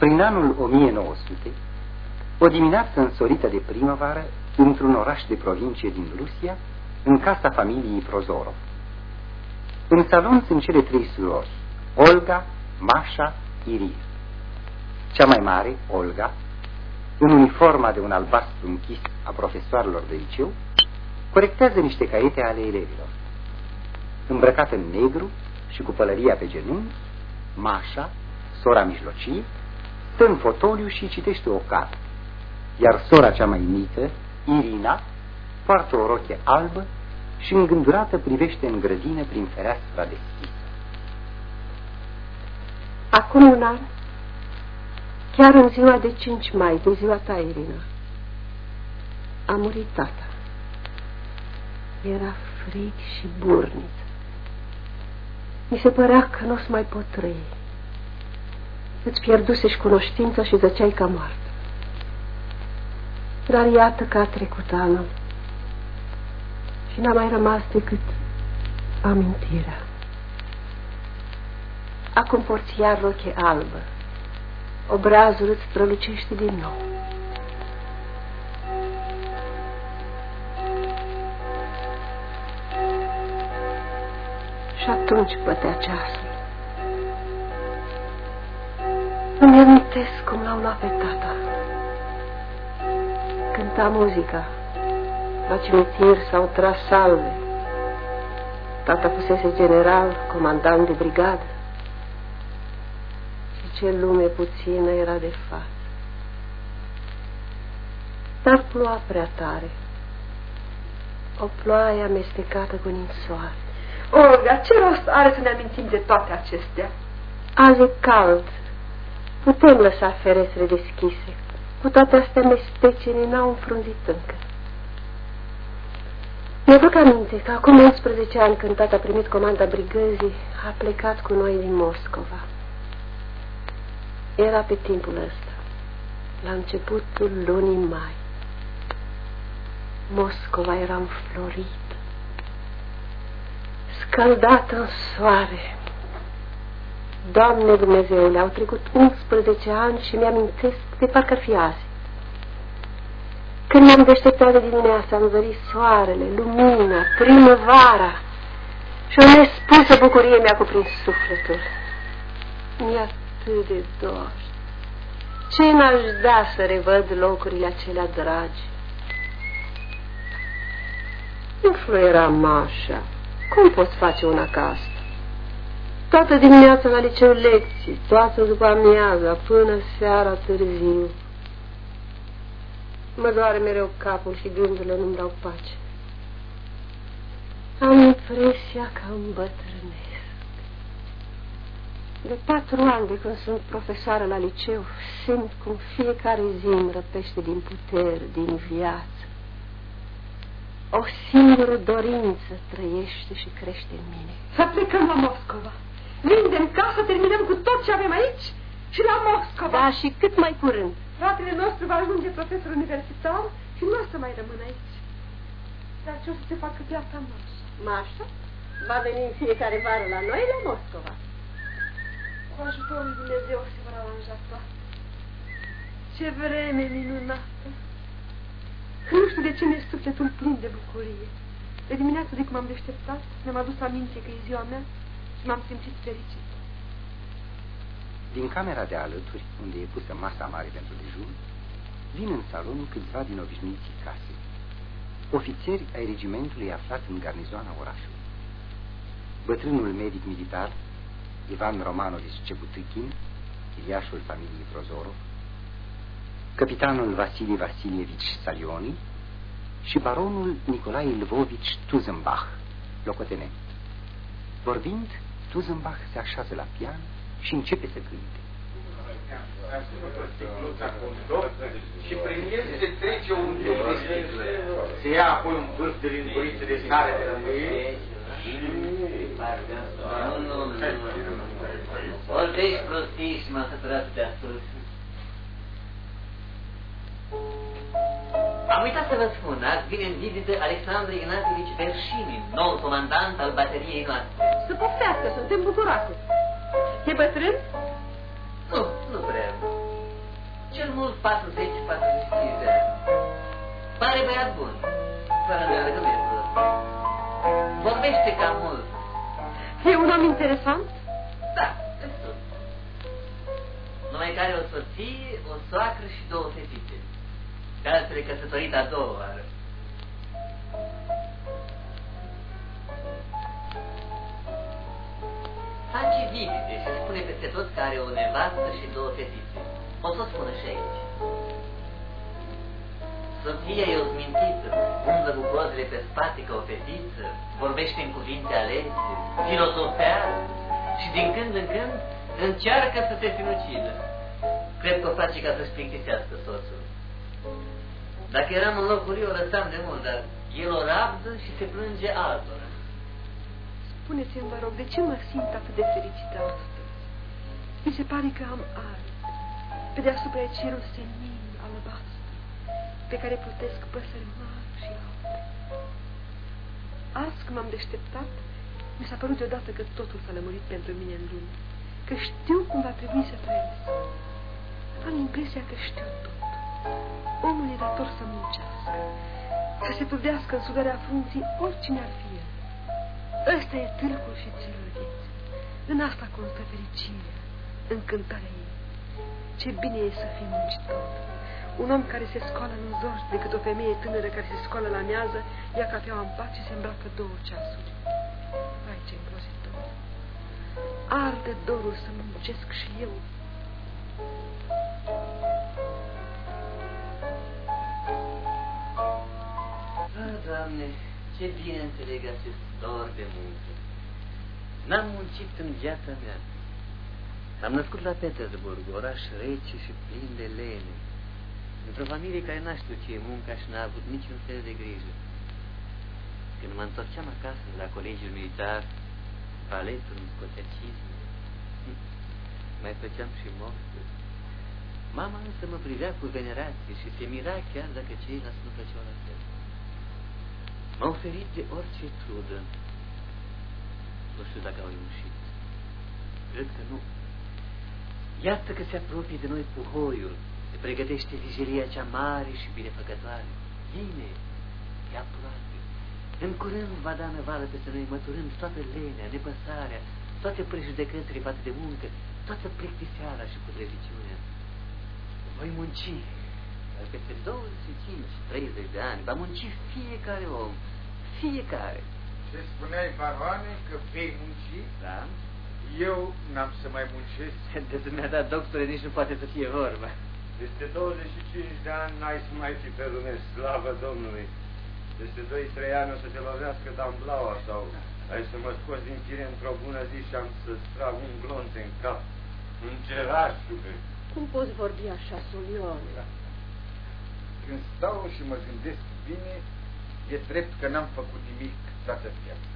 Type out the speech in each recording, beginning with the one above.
Prin anul 1900, o dimineață însorită de primăvară, într-un oraș de provincie din Rusia, în casa familiei Prozorov. În salon sunt cele trei surori, Olga, Masha, Irina. Cea mai mare, Olga, în uniforma de un albastru închis a profesoarelor de liceu, corectează niște caiete ale elevilor. Îmbrăcată în negru și cu pălăria pe genunchi, Masha, sora mijlocie, stă în fotoliu și citește o carte, iar sora cea mai mică, Irina, poartă o roche albă și îngândurată privește în grădină prin fereastra deschisă. Acum un an, chiar în ziua de 5 mai, de ziua ta, Irina, a murit tata. Era frig și burnic. Mi se părea că nu o să mai pot trăi. Îți pierdusești cunoștința și zăceai ca moartă. Dar iată că a trecut anul și n-a mai rămas decât amintirea. Acum porți iar roche albă. Obrazul îți strălucește din nou. Și atunci bătea ceasul. Îmi amintesc cum l-au luat pe tata. Cânta muzica. La cimitir s-au tras salve. Tata fusese general, comandant de brigadă. Și ce lume puțină era de față. Dar ploua prea tare. O ploaie amestecată cu ninsoare. Olga, ce rost are să ne amintim de toate acestea? Azi e cald. Putem lăsa ferestrele deschise. Cu toate astea mestecenii n-au înfrunzit încă. Mi-aduc aminte că acum 11 ani, când tata a primit comanda brigăzii, a plecat cu noi din Moscova. Era pe timpul ăsta, la începutul lunii mai. Moscova era înflorită, scăldată în soare. Doamne Dumnezeule, au trecut 11 ani și mi-amintesc de parcă ar fi azi. Când m-am deșteptat de dimineața, am zărit soarele, lumina, primăvara și o nespusă bucurie mi-a cuprins sufletul. Mi-e atât de dor. Ce n-aș da să revăd locurile acelea dragi? Nu fluiera Masha. Cum poți face una ca asta? Toată dimineața la liceu lecții, toată după amiaza, până seara târziu. Mă doare mereu capul și gândurile nu-mi dau pace. Am impresia că îmbătrânesc. De 4 ani de când sunt profesoară la liceu, simt cum fiecare zi îmi răpește din puteri, din viață. O singură dorință trăiește și crește în mine. Să plecăm la Moscova. Vindem casă, terminăm cu tot ce avem aici și la Moscova. Da, și cât mai curând. Fratele nostru va ajunge profesor universitar și nu o să mai rămână aici. Dar ce o să se facă viața Masha? Masha va veni în fiecare vară la noi, la Moscova. Cu ajutorul lui Dumnezeu se vor aranja toate. Ce vreme minunată! Nu știu de ce mi-e sufletul plin de bucurie. De dimineață de când m-am deșteptat, mi-am adus aminte că e ziua mea și m-am simțit fericit. Din camera de alături, unde e pusă masa mare pentru dejun, vin în salon câțiva din obișnuiții casei, ofițeri ai regimentului aflați în garnizoana orașului. Bătrânul medic militar, Ivan Romanovici Cebutichin, iliașul familiei Prozorov, capitanul Vasili Vasilievici Salioni și baronul Nicolae Lvovici Tuzenbach, locotenent. Vorbind, Tuzenbach se așează la pian și începe să cânte. Și prin el se trece un duc de sticlă. Se ia apoi un vârf de linguriță de sare de rămâie. Orice ești prostii și m-a săturat de ascult. Am uitat să vă spun, azi vine în vizită Alexandru Ignatievici Verșinin, noul comandant al bateriei noastre. Să poftească, suntem bucuroase. E bătrân? Nu prea. cel mult 40-45 de ani. Pare băiat bun, fără îndoială că nu e prost. Vorbește cam mult. E un om interesant? Da, destul. Numai care o soție, o soacră și 2 fetițe. Pe altele căsătorit a 2 oară. Face vizite și spune peste tot că are o nevastă și 2 fetițe. O să o spună și aici. Soția e o zmintită, umblă cu cozile pe spate ca o fetiță, vorbește în cuvinte alese, filozofează și din când în când încearcă să se sinucidă. Cred că o face ca să-și plictisească soțul. Dacă eram în locul ei, o lăsam de mult, dar el o rabdă și se plânge altora. Spuneți-mi, vă rog, de ce mă simt atât de fericită astăzi? Mi se pare că am aer. Pe deasupra e cerul senin, albastru, pe care plutesc păsări mari și alte. Azi, când m-am deșteptat, mi s-a părut deodată că totul s-a lămurit pentru mine în lume, că știu cum va trebui să trăiesc. Am impresia că știu tot. Omul e dator să muncească, să se trudească în sudarea frunții oricine ar fi el. Ăsta e tâlcul și țelul vieții. În asta constă fericirea, în cântarea ei. Ce bine e să fii muncitor. Un om care se scoală nu zorți decât o femeie tânără care se scoală la mează, ia cafeaua în pat și se îmbracă 2 ceasuri. Vai, ce îngrozitor! Arde dorul să muncesc și eu. Doamne, ce bine înțeleg acest dor de muncă. N-am muncit în viața mea. Am născut la Petersburg, oraș rece și plin de lene, într-o familie care n-a știut ce e munca și n-a avut niciun fel de grijă. Când mă întorceam acasă la colegiul militar, baletul îmi scotea cizme, mai făceam și mosturi. Mama însă mă privea cu venerație și se mira chiar dacă ceilalți nu făceau la fel. M-a oferit de orice trudă. Nu știu dacă au reușit. Cred că nu. Iată că se apropie de noi puhoiul. Se pregătește vigilia cea mare și binefăcătoare. Bine, e aproape. În curând va da năvală peste noi, măturând toată lenea, nepăsarea, toate prejudecățile față de muncă, toată plictiseala și putreziciunea. Voi munci, dar peste 25-30 de ani va munci fiecare om, fiecare. Ce spuneai, baroane, că vei munci? Da? Eu n-am să mai muncesc. De dumneata, doctore, nici nu poate să fie vorba. Peste 25 de ani n-ai să mai fi pe lume, slavă Domnului. Peste 2-3 ani o să te lovească damblaua sau ai să mă scoți din fire într-o bună zi și am să-ți trag un glonț în cap. Îngerașule. Cum poți vorbi așa, Sulion? Da. Când stau și mă gândesc bine, e drept că n-am făcut nimic toată viața.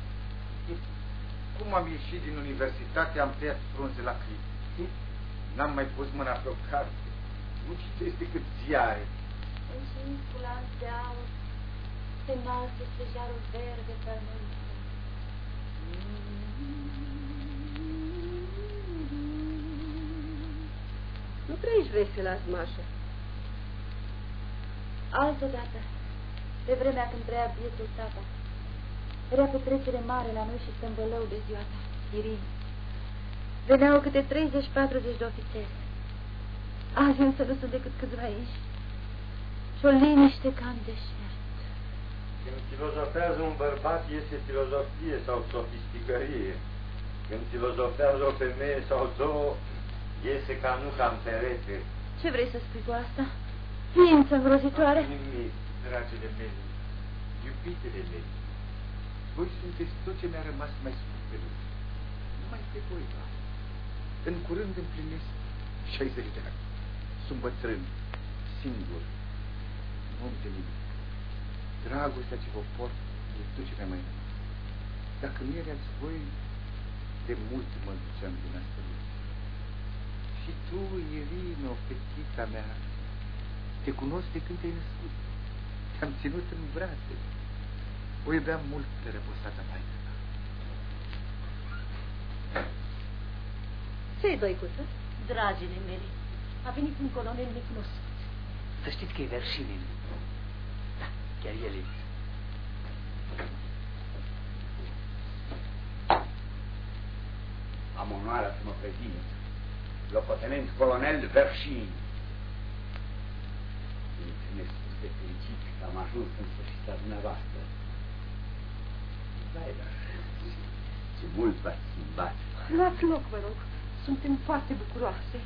Cum am ieșit din universitate, am tăiat frunze la clip. N-am mai pus mâna pe o carte. Nu citesc decât ziare. Înșiind cu lanț de aur, se înalță stejarul verde pământ. Nu prea ești veselă azi, Mașa. Altădată, pe vremea când trăia bietul tata, era petrecere mare la noi și stâmbălău de ziua ta, Irin. Veneau câte 30-40 de ofițeri. Azi însă nu sunt decât câțiva aici și o liniște ca în deșert. Când filozofează un bărbat, este filozofie sau sofisticărie. Când filozofează o femeie sau 2, iese ca nu ca în perete. Ce vrei să spui cu asta? Ființă îngrozitoare? Nimic, dragile mele, iubitele mele. Voi sunteți tot ce mi-a rămas mai scurt pe lume. Numai pe voi, doar. În curând împlinesc 60 de ani. Sunt bătrân, singur. Nu am de nimic. Dragostea ce vă port e tot ce mi-a mai rămas. Dacă nu erați voi, de mult mă duceam din asta lume. Și tu, Irino, fetița mea, te cunosc de când te-ai născut. Te-am ținut în brațe. O iubeam mult pe răposata maică ta. Ce-i, Doicuță? Dragile mele, A venit un colonel necunoscut. Să știți că e Verșinin. Da, chiar el e. Am onoarea să mă prezint. Locotenent colonel Verșinin. Mulțumesc de fericit că am ajuns în sfârșit la dumneavoastră. Dar ce mult v-ați schimbat. Luați loc, vă rog. Suntem foarte bucuroase.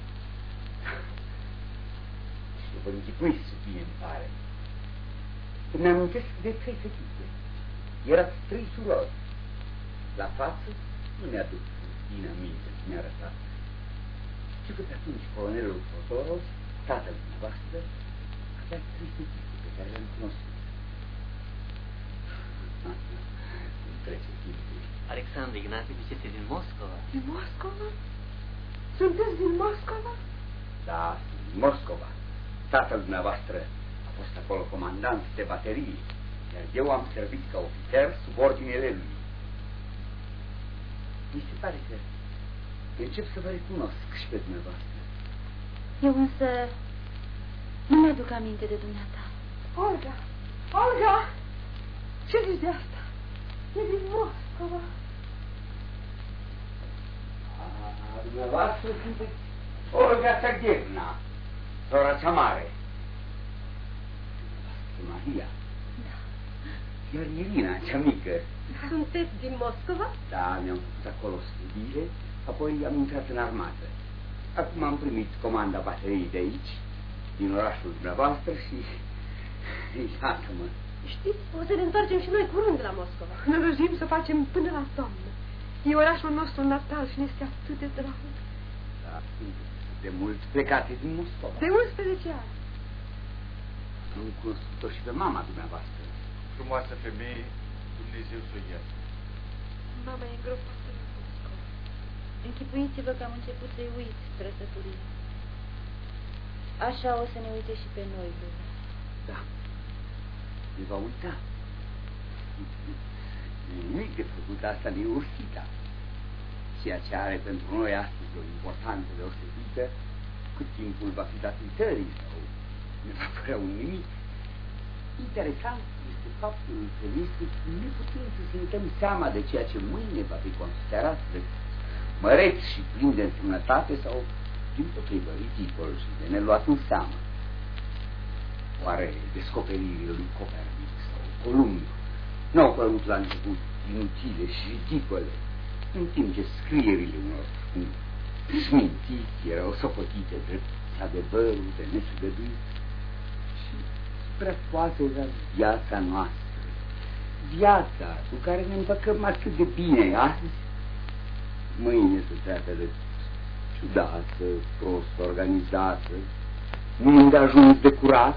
Și vă închipuiți să fie în pare. Îmi amintesc de 3 fetițe. Erați 3 surori. La față nu mi-aduc bine aminte să mi-a arătat. Știu că pe atunci colonelul Prozorov, tatăl dumneavoastră, avea 3 fetițe pe care le-am cunoscut. Cum trece timpul. Alexandru Ignatievici este din Moscova. Din Moscova? Sunteți din Moscova? Da, din Moscova. Tatăl dumneavoastră a fost acolo comandant de baterie, iar eu am servit ca ofițer sub ordinele lui. Mi se pare că încep să vă recunosc și pe dumneavoastră. Eu însă nu mi-aduc aminte de dumneata. Olga! Olga! Ce zici de asta? E din Moscova. Dumneavoastră sunteți Olga Sergievna, sora cea mare. Dumneavoastră Maria. Da. Iar Irina, cea mică. Sunteți din Moscova? Da, mi-am făcut acolo studiile, apoi am intrat în armată. Acum am primit comanda bateriei de aici, din orașul dumneavoastră și iată-mă. Știți, o să ne întoarcem și noi curând la Moscova. Ne rugim să facem până la toamnă. E orașul nostru natal și ne este atât de drag. Da, de mult plecate din Moscova. De 11 ani. Am cunoscut-o și pe mama dumneavoastră. Frumoasă femeie, Dumnezeu să o iasă. Mama e îngropată în Moscova. Închipuiți-vă că am început să-i uit trăsăturile. Așa o să ne uite și pe noi, lumea. Da. Ne va uita. Nimic de făcut asta de Ursita. Ceea ce are pentru noi astăzi o importanță deosebită, cât timpul va fi dat uitării sau ne va părea un nimic. Interesant este faptul că este neputin să ne dăm seama de ceea ce mâine va fi considerat de măreț și plin de însemnătate sau din potrivă ridicol și de neluat în seamă. Oare descoperirile lui Copernic sau Columb n-au părut la început inutile și ridicole, în timp ce scrierile unor smintiți erau socotite drept adevărul de nesugăduit și suprapoase la viața noastră, viața cu care ne împăcăm atât de bine azi, mâine se treacă de ciudată, prost organizată, nu îndeajuns de curat,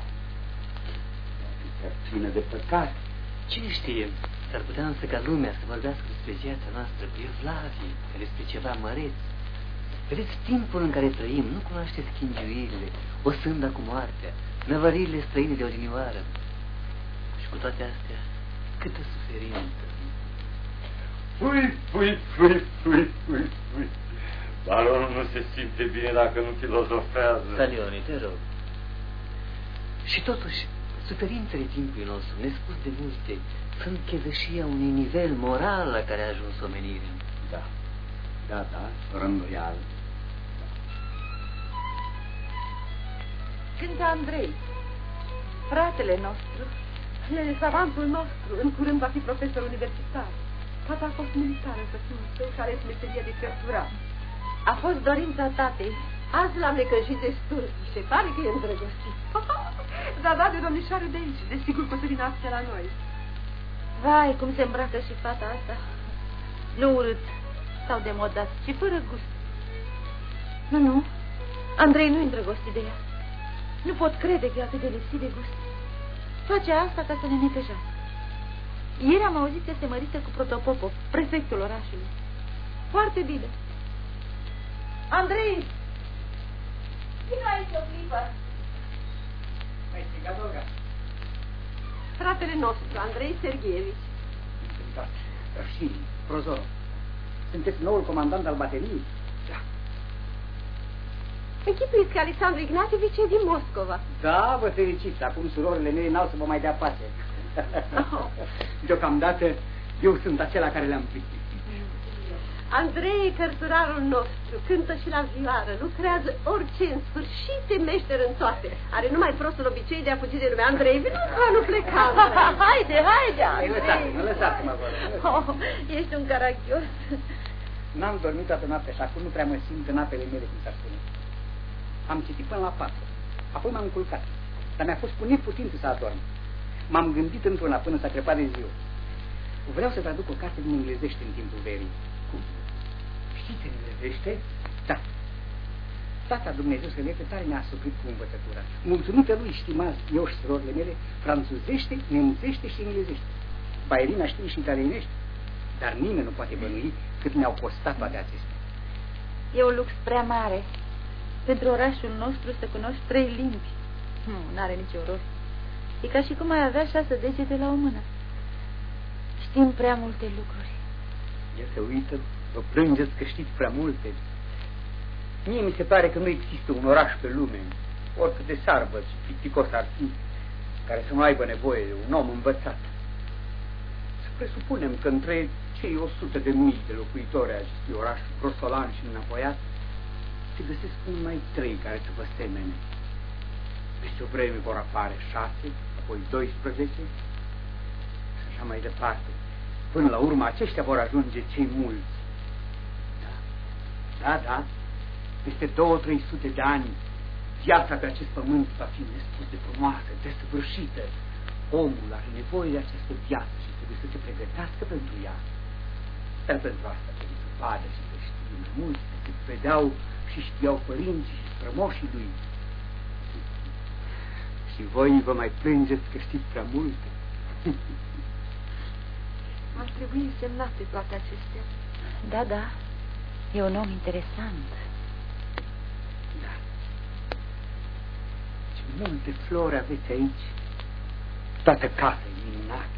plină de păcat. Cine știe, s-ar putea însă ca lumea să vorbească despre viața noastră cu evlavie, despre ceva măreț. Vedeți, timpul în care trăim nu cunoaște schingiuirile, o sânda cu moartea, năvăririle străine de odinioară. Și cu toate astea, câtă suferință. Pui. Baronul nu se simte bine dacă nu filozofează. Salioni, te rog. Și totuși, suferințele timpului nostru, nespus de multe, sunt chezășia unui nivel moral la care a ajuns omenirea. Da, fără îndoială. Cântă Andrei, fratele nostru. El e savantul nostru. În curând va fi profesor universitar. Tata a fost militar în sățiunul său și are meseria de cărturan. A fost dorința tatei. Azi l-am necăjit destul și se pare că e îndrăgostit. Da, de domnișoare de aici. Desigur că o să vină astea la noi. Vai, cum se îmbracă și fata asta. Nu urât sau demodat, ci fără gust. Nu, Andrei nu-i îndrăgostit de ea. Nu pot crede că e atât de lipsit de gust. Face asta ca să ne necăjească. Ieri am auzit că se mărită cu Protopopov, prefectul orașului. Foarte bine. Andrei! Vino aici o clipă. Mai strigat, Olga? Fratele nostru, Andrei Sergievici. Și Prozorov. Sunteți noul comandant al bateriei? Da. Închipuiți că Alexandru Ignatievici e din Moscova. Da, vă fericiți. Acum surorile mele n-au să vă mai dea pace. Deocamdată eu sunt acela care le-am plictit. Andrei, cărturarul nostru, cântă și la vioară, lucrează orice, în sfârșit e meșter în toate. Are numai prostul obicei de a fugi de lume. Andrei, vino ca nu pleca. Haide, Andrei. Lăsați-mă, vă rog. Ești un caragios. N-am dormit toată noaptea și acum nu prea mă simt în apele mele, cum s-ar spune. Am citit până la 4, apoi m-am culcat, dar mi-a fost cu neputință să adorm. M-am gândit într-una până s-a crăpat de ziua. Vreau să traduc o carte din englezește în timpul verii. Cum? Știți englezește? Da. Tata Dumnezeu să le tare ne-a suprit cu învățătura. Mulțumită lui, stimați eu și surorile mele, franțuzește, nemțește și englezește. Bairina știe și italienește, dar nimeni nu poate bănui cât mi-au costat toate acestea. E un lux prea mare pentru orașul nostru să cunoști 3 limbi. N-are nicio rost. E ca și cum ai avea 6 degete la o mână. Știm prea multe lucruri. El se uită, vă plângeți că știți prea multe. Mie mi se pare că nu există un oraș pe lume, oricât de sarbă și plicticos ar fi, care să nu aibă nevoie de un om învățat. Să presupunem că între cei 100.000 de locuitori ai acestui oraș grosolan și înapoiat, se găsesc numai 3 care să vă semene. Peste o vreme vor apare 6, apoi 12 și așa mai departe. Până la urmă aceștia vor ajunge cei mulți. Da, peste 200-300 de ani viața pe acest pământ va fi nespus de frumoasă, desăvârșită. Omul are nevoie de această viață și trebuie să se pregătească pentru ea. Dar pentru asta trebuie să vadă și să știe mai mult decât vedeau și știau părinții și strămoșii lui. Și voi vă mai plângeți că știți prea multe. Ar trebui semnate toate acestea. Da, e un om interesant. Da. Ce multe flori aveți aici. Toată casa e minunată.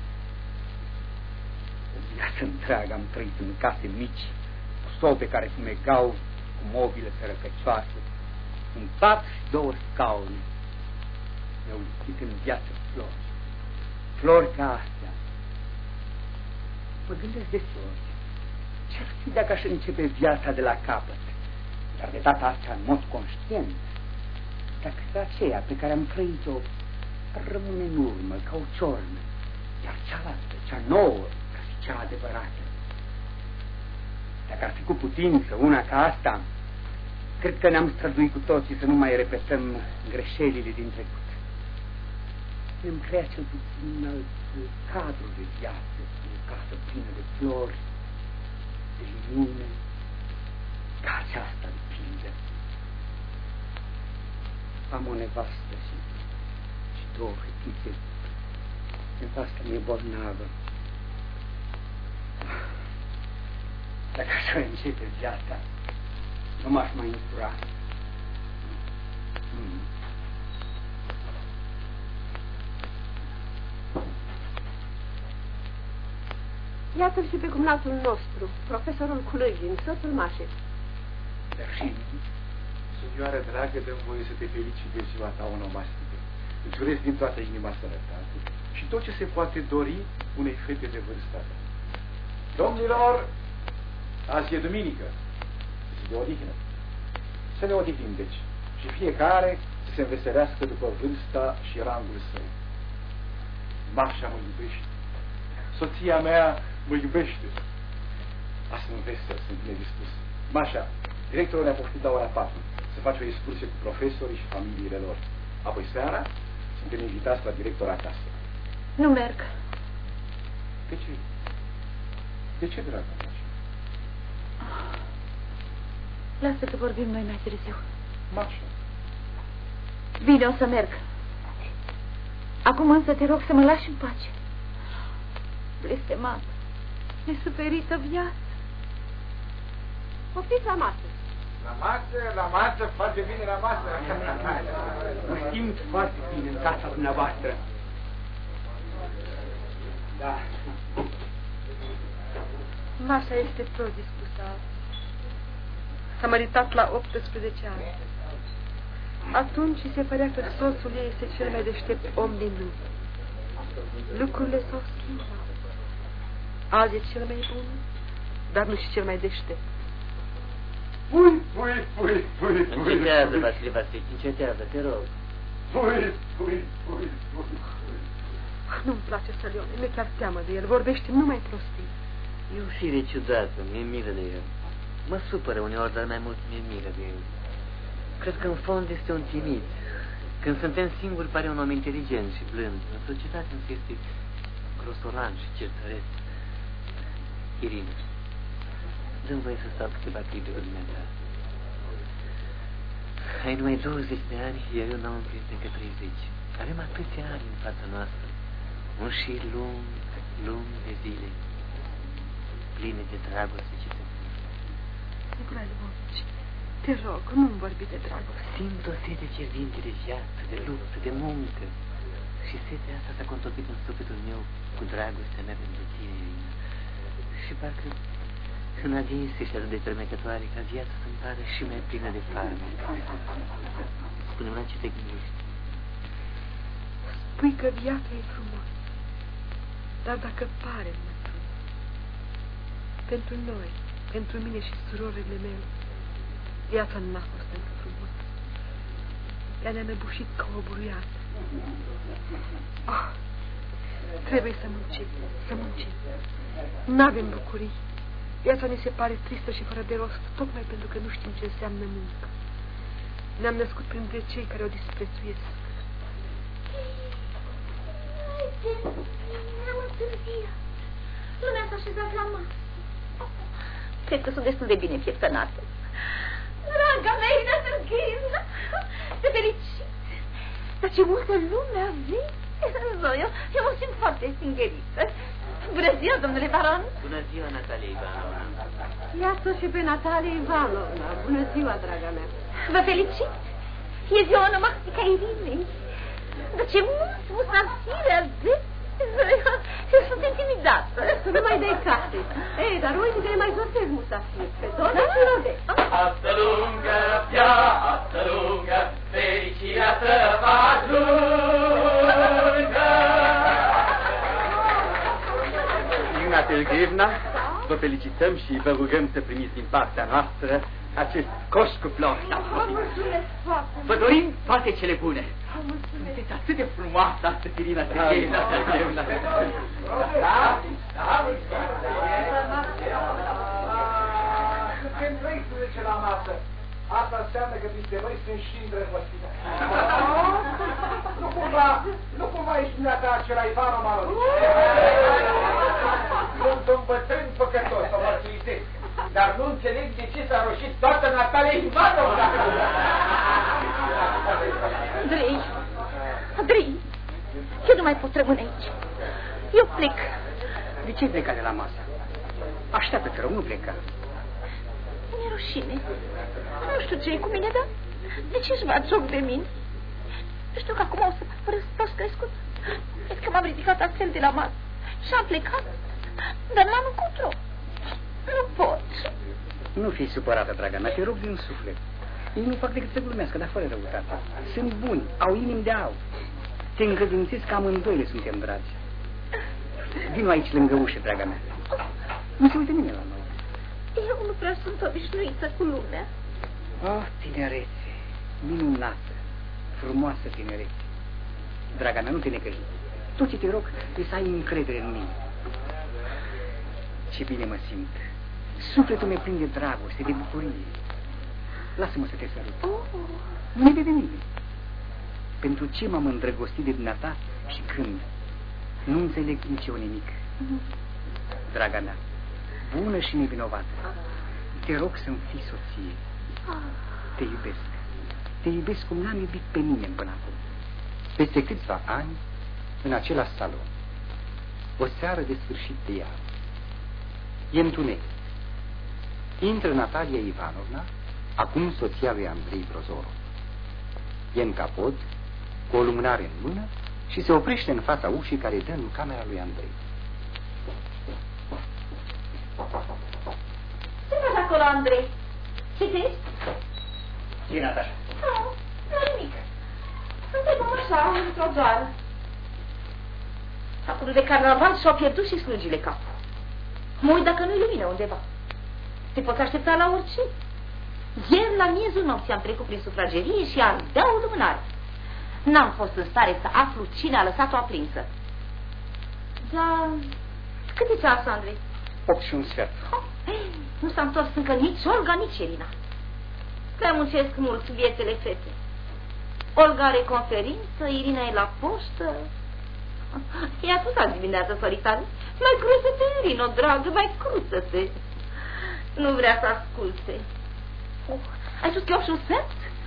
O viață întreagă am trăit în case mici, cu sobe care fumegau, cu mobile sărăcăcioase, un pat și 2 scaune. Mi-au lipsit în viață flori. Flori ca astea. Mă gândesc deseori, ce-ar fi dacă aș începe viața de la capăt, dar de data asta în mod conștient, dacă aceea pe care am trăit-o rămâne în urmă ca o ciornă, iar cealaltă, cea nouă, ca fi cea adevărată. Dacă ar fi cu putință una ca asta, cred că ne-am străduit cu toții să nu mai repetăm greșelile din trecut. Ne-am creat cel puțin alt cadru de viață, o casă plină de flori, de lumine, ca aceasta de pildă. Am o nevastă și 2 fetițe. Nevasta mi-e bolnavă. Dacă aș începe viața, nu m-aș mai însura. Iată-l și pe cumnatul nostru, profesorul Kulugin, soțul Mașei. Dar și Sunioară dragă, dă-mi voie să te felicit de ziua ta onomastică. Îți urez din toată inima sănătate și tot ce se poate dori unei fete de vârsta ta. Domnilor, azi e duminică, zi de odihnă. Să ne odihnim, deci, și fiecare să se înveselească după vârsta și rangul său. Mașa mă iubește. Soția mea mă iubește. Asta nu vesel, sunt bine dispus. Mașa, directorul ne-a poftit la ora 4 să faci o excursie cu profesorii și familiile lor. Apoi seara suntem invitați la director acasă. Nu merg. De ce? De ce, dragă Mașa? Lasă că vorbim noi mai târziu. Mașa. Bine, o să merg. Acum însă te rog să mă lași în pace. Blestemat, nesuferită viață. Poftiți la masă. La masă, foarte bine la masă. Mă simt foarte bine în casa dumneavoastră. Da. Mașa este prost dispusă. S-a măritat la 18 ani. Atunci se părea că soțul ei este cel mai deștept om din lume. Lucrurile s-au schimbat. Azi e cel mai bun, dar nu și cel mai deștept. Pui. Încetează, Vasile Vasilici, încetează, te rog. Pui. Nu-mi place Sălione, mi-e chiar teamă de el, vorbește numai prostii. E o fire ciudată, mi-e milă de el. Mă supără uneori, dar mai mult mi-e milă de el. Cred că în fond este un timid. Când suntem singuri pare un om inteligent și blând. În societate însă este grosolan și certăreț. Irina, dă-mi voie să stau câteva clipe cu dumneata. Ai numai 20 de ani, iar eu n-am împlinit încă 30. Avem atâția ani în fața noastră. Un șir lung de zile, pline de dragoste și de bun. Nicolae Lvovici, te rog, nu-mi vorbi de dragoste. Simt o sete cerdinte de viață, de luptă, de muncă. Și setea asta s-a contopit în sufletul meu cu dragostea mea pentru tine, Irina. Și parcă în adinse și atât de fermecătoare ca viața să-mi pare și mai plină de farme. Spune-mi la ce te gândești. Spui că viața e frumos, dar dacă pare mai frumos, pentru noi, pentru mine și surorile mele, viața n-a fost încă frumos. Ea ne-a năbușit ca o buruiată. Trebuie să muncim. N-avem bucurii. Viața ne se pare tristă și fără de rost, tocmai pentru că nu știm ce înseamnă muncă. Ne-am născut printre cei care o disprețuiesc. Ne-am întârziat. Lumea s-a așezat la masă. Cred că sunt destul de bine pieptănată. Draga mea, Irina Sergeevna, te felicit. Dar ce multă lume aveți. Eu mă simt foarte singerită. Bună ziua, domnule baron. Bună ziua, Natalia Ivanovna. Iată și pe Natalia Ivanovna. Bună ziua, draga mea. Vă felicit. E ziua onomastică a Irinei. Dar ce mulți musafiri aveți. Eu sunt intimidată. Să nu mai dai carte. Ei, dar uite că e mai zotez musafiri. Pe tot și rode. Asta lungă, viață lungă, fericirea să vă ajungă. Irina Sergeevna, vă felicităm și vă rugăm să primiți din partea noastră acest coș cu flori. Vă dorim toate cele bune. Sunteți atât de frumoasă astăzi, Irina Sergeevna. Suntem 13 la masă. Asta înseamnă că dintre noi sunt și îndrăgostiți. Nu cumva ești dumneata acela Ivanova. Sunt un bătrân păcătos, o mărturisesc. Dar nu înțeleg de ce s-a roșit toată Natalia Ivanovna. Andrei, eu nu mai pot rămâne aici. Eu plec. De ce pleca de la masă? Așteaptă, te rog, nu pleca. Mi-e rușine. Nu știu ce e cu mine, dar de ce își bat joc de mine? Nu știu că acum o să mă răstos crescut. Cred că m-am ridicat astfel de la masă și am plecat, dar n-am încotro. Nu pot. Nu fi supărată, draga mea, te rog din suflet. Ei nu fac decât să glumească, dar fără răutate. Sunt buni, au inimi de aur. Te încredințez că amândoi suntem dragi. Vino aici lângă ușă, draga mea. Nu se uită nimeni la noi. Eu nu prea sunt obișnuită cu lumea. Oh, tinerețe, minunată, frumoasă tinerețe. Draga mea, nu te necăji. Tot ce te rog e să ai încredere în mine. Ce bine mă simt. Sufletul meu plin de dragoste, de bucurie. Lasă-mă să te sărut. Nu ne vede nimeni. Pentru ce m-am îndrăgostit de dumneata și când? Nu înțeleg nici eu nimic. Draga mea, bună și nevinovată, te rog să-mi fii soție. Te iubesc. Te iubesc cum n-am iubit pe nimeni până acum. Peste câțiva ani, în același salon, o seară de sfârșit de iarnă. E întuneric. Intră Natalia Ivanovna, acum soția lui Andrei Prozorov. E în capod, cu o lumânare în mână și se oprește în fața ușii care dă în camera lui Andrei. Ce faci acolo, Andrei? Citești? Ce, Natasha? Nu nimic. așa, într-o doară. Acum de carnaval și-au pierdut și slugile capul. Mă uit dacă nu-i lumină undeva. Te poți aștepta la orice. Ieri la miezul nopții am trecut prin sufragerie și ardea o lumânare. N-am fost în stare să aflu cine a lăsat-o aprinsă. Dar cât e ceasul, Andrei? 8:15. Nu s-a întors încă nici Olga, nici Irina. Prea muncesc mult viețele fete. Olga are conferință, Irina e la poștă. I-a spus azi dimineață săritare: mai cruță-te, Irino, dragă, mai cruță-te. Nu vrea să asculte. Ai spus că e 8:15?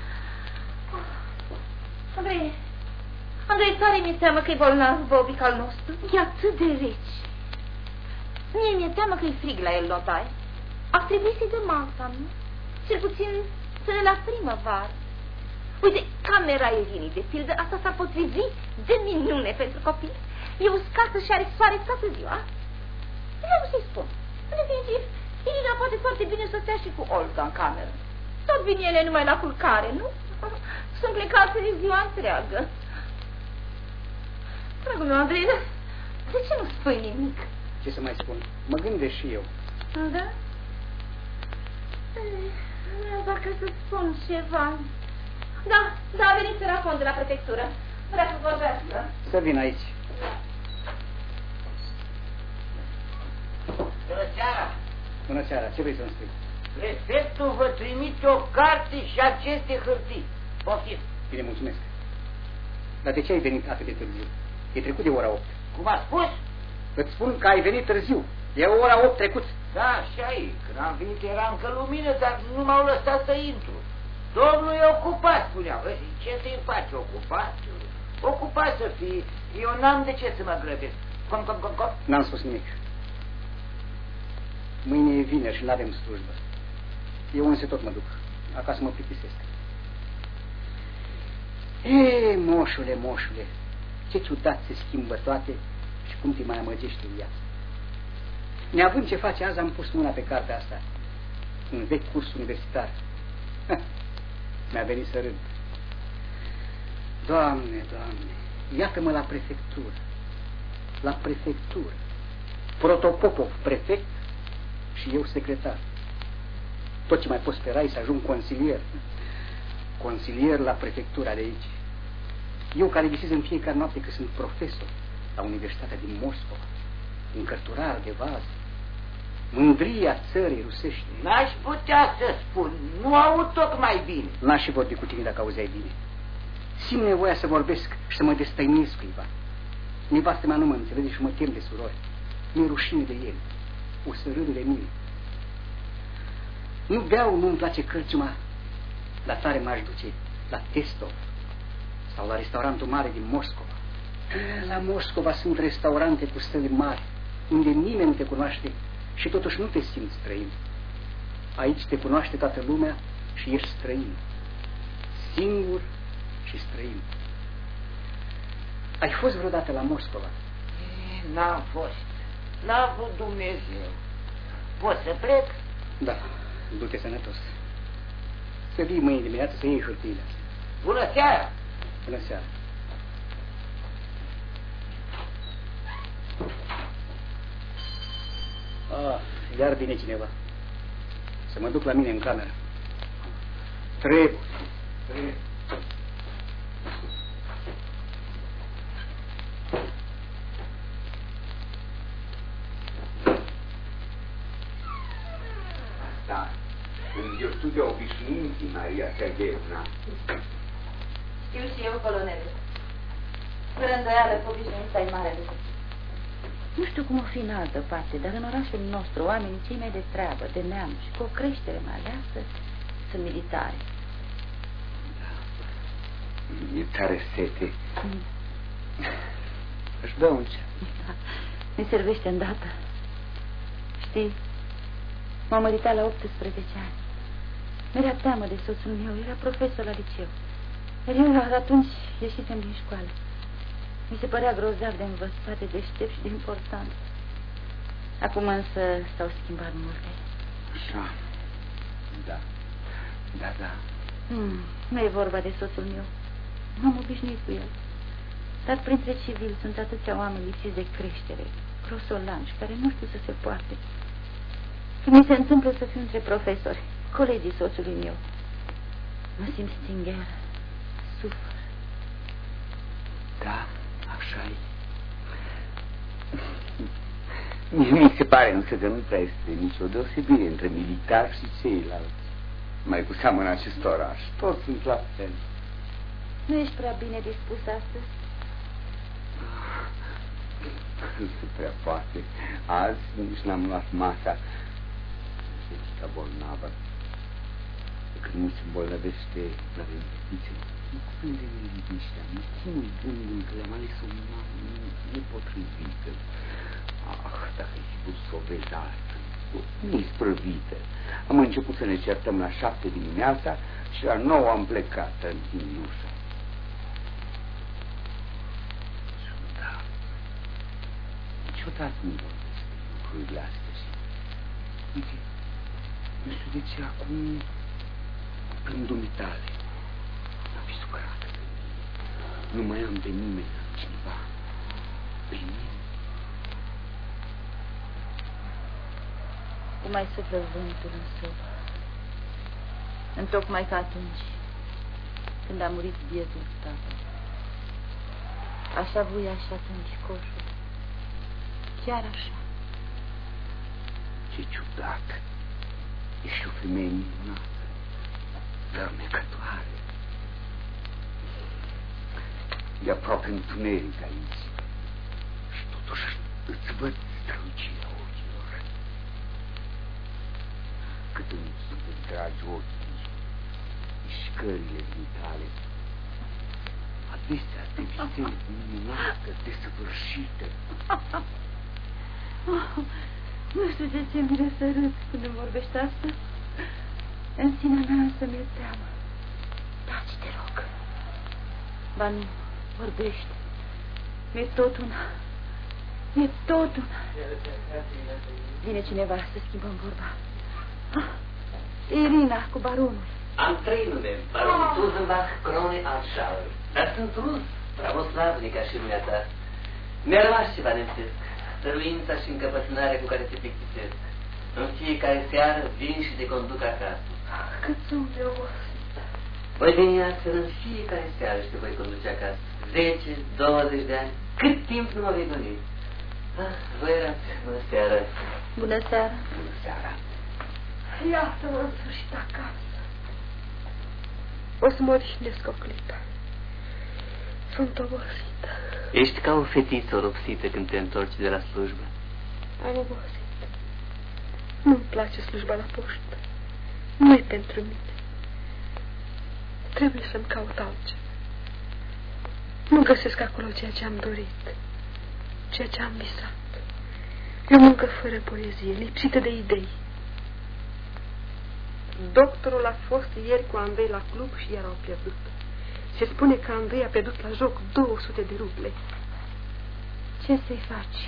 Andrei, tare mi-e teamă că e bolnav Bobic al nostru. E atât de rece. Mie mi-e teamă că e frig la el, notaie. Ar trebui să-i dăm asta, nu? Cel puțin să ne la primăvară. Uite, camera Irinii, de pildă, asta s-ar potrivi de minune pentru copii. E uscată și are soare toată ziua. Vreau să-i spun. În definitiv, Irina poate foarte bine să stea și cu Olga în cameră. Tot vin ele numai la culcare, nu? Sunt plecate ziua întreagă. Dragul meu, Andrei, de ce nu spui nimic? Ce să mai spun? Mă gândesc și eu. Da? Dacă să spun ceva... Da, a venit Serafon de la prefectură. Vrea să vorbească. Să vin aici. Bună seara! Bună seara, ce vrei să-mi spui? Prefectul vă trimite o carte și aceste hârtii. Poftim. Bine, mulțumesc. Dar de ce ai venit atât de târziu? E trecut de ora 8. Cum a spus? Îți spun că ai venit târziu. E ora 8 trecut. Da, așa e. Când am venit era încă lumină, dar nu m-au lăsat să intru. Domnul e ocupat, spuneau. Ce să-i faci, ocupat? Ocupat să fii. Eu n-am de ce să mă grăbesc. Com. N-am spus nimic. Mâine e vineri și n-avem slujbă. Eu însă tot mă duc. Acasă mă plictisesc. Moșule, ce ciudat se schimbă toate și cum te mai amăgește viața. Neavând ce face azi, am pus mâna pe cartea asta. Un vechi curs universitar. Mi-a venit să râd. Doamne, iată-mă la prefectură. La prefectură. Protopopov, prefect, și eu secretar. Tot ce mai pot spera e să ajung consilier. Consilier la prefectura de aici. Eu care visez în fiecare noapte că sunt profesor la Universitatea din Moscova, încărturar de vază, mândria țării rusești. N-aș putea să spun, nu aud tocmai bine. N-aș și vorbi cu tine dacă auzeai bine. Simt nevoia să vorbesc și să mă destăinuiesc cuiva. Nevastă mea nu mă înțelege și mă tem de surori. Mi-e rușine de el. O să râd de mine. Nu beau, nu-mi place cărciuma, dar tare m-aș duce la Testov sau la restaurantul mare din Moscova. La Moscova sunt restaurante cu stele mari, unde nimeni nu te cunoaște și totuși nu te simți străin. Aici te cunoaște toată lumea și ești străin. Singur și străin. Ai fost vreodată la Moscova? N-am fost. N-a vrut Dumnezeu. Poți să plec? Da, du-te sănătos. Să vii mâine dimineață să iei hârtiile astea. Bună seara! Bună seara! Iar vine cineva. Să mă duc la mine în cameră. Trebuie. Asta, în virtutea obișnuinții, Maria Sergeevna. Știu și eu, colonele. Fără îndoială, obișnuința e mare lucru. Nu știu cum o fi în altă parte, dar în orașul nostru, oamenii cei mai de treabă, de neam și cu o creștere mai aleasă, sunt militari. Da. E tare sete. Își bea un ce? Da, ne servește îndată. Știi, m-am măritat la 18 ani. Mi-era teamă de soțul meu, era profesor la liceu. Iar eu atunci ieșisem din școală. Mi se părea grozav de învățat, de deștept și de important. Acum însă s-au schimbat multe. Așa. Da. Nu e vorba de soțul meu. M-am obișnuit cu el. Dar printre civili sunt atâția oameni lipsiți de creștere, grosolanși, care nu știu să se poarte. Și mi se întâmplă să fiu între profesori, colegii soțului meu. Mă simt stingheră, sufăr. Da, așa-i. Mi se pare însă că nu prea este nicio deosebire între militari și ceilalți. Mai cu seamă în acest oraș, toți sunt la fel. Nu ești prea bine dispus astăzi? Nu se prea poate. Azi nici n-am luat masa. Ești bolnavă. Când nu se îmbolnăvește, n-avem vestiție. Nu cuprinde liniștea, nu țin gândul că le-am ales o mamă nepotrivită. Ah, dacă ai fi pus să o vezi altfel, neisprăvită. Am început să ne certăm la 7 dimineața și la 9 am plecat în ușa. Ciudat. Niciodată nu vorbesc de lucrurile astea și... Uite, nu știu de ce acum plâng dumitale. N-am fi supărată. Nu mai am pe nimeni altcineva. Pe mine. Cum mai suflă vântul în sobă. Întocmai ca atunci, când a murit bietul tată. Așa voia și atunci coșul. Chiar așa. Ce ciudat. Ești o femeie minunată, fermecătoare. E aproape întuneric aici. Și totuși îți văd strălucirea ochilor. Cât îmi sunt dragi ochii, mișcările vitale. Adesea te visezi minunată, desăvârșită. Nu știu de ce mi-e să râd când îmi vorbești asta. În sinea mea însă mi-e teamă. Taci, te rog. Ba nu, vorbește. Mi-e tot una. Mi-e tot una. Vine cineva să schimbăm vorba. Irina cu baronul. Am 3 nume, baronul Tuzenbach, Crone, Arșal. Dar sunt rus, pravoslavnic ca și lumea ta. Mi-a rămas ceva nemțesc, stăruința și încăpățânarea cu care te plictisesc. În fiecare seară vin și te conduc acasă. Cât sunt de obosit. Voi veni astfel în fiecare seară și te voi conduce acasă. 10, 20 de ani, cât timp nu mă vei dori. Voi erați, bună seara. Bună seara. Bună seara. Iată-mă în sfârșit acasă. O să mă odihnesc o clipă. Sunt obosită. Ești ca o fetiță oropsită când te întorci de la slujbă. Am obosit. Nu-mi place slujba la poștă. Nu-i pentru mine. Trebuie să-mi caut altceva. Nu găsesc acolo ceea ce am dorit, ceea ce am visat. E o muncă fără poezie, lipsită de idei. Doctorul a fost ieri cu Andrei la club și iar au pierdut. Se spune că Andrei a pierdut la joc 200 de ruble. Ce să-i faci?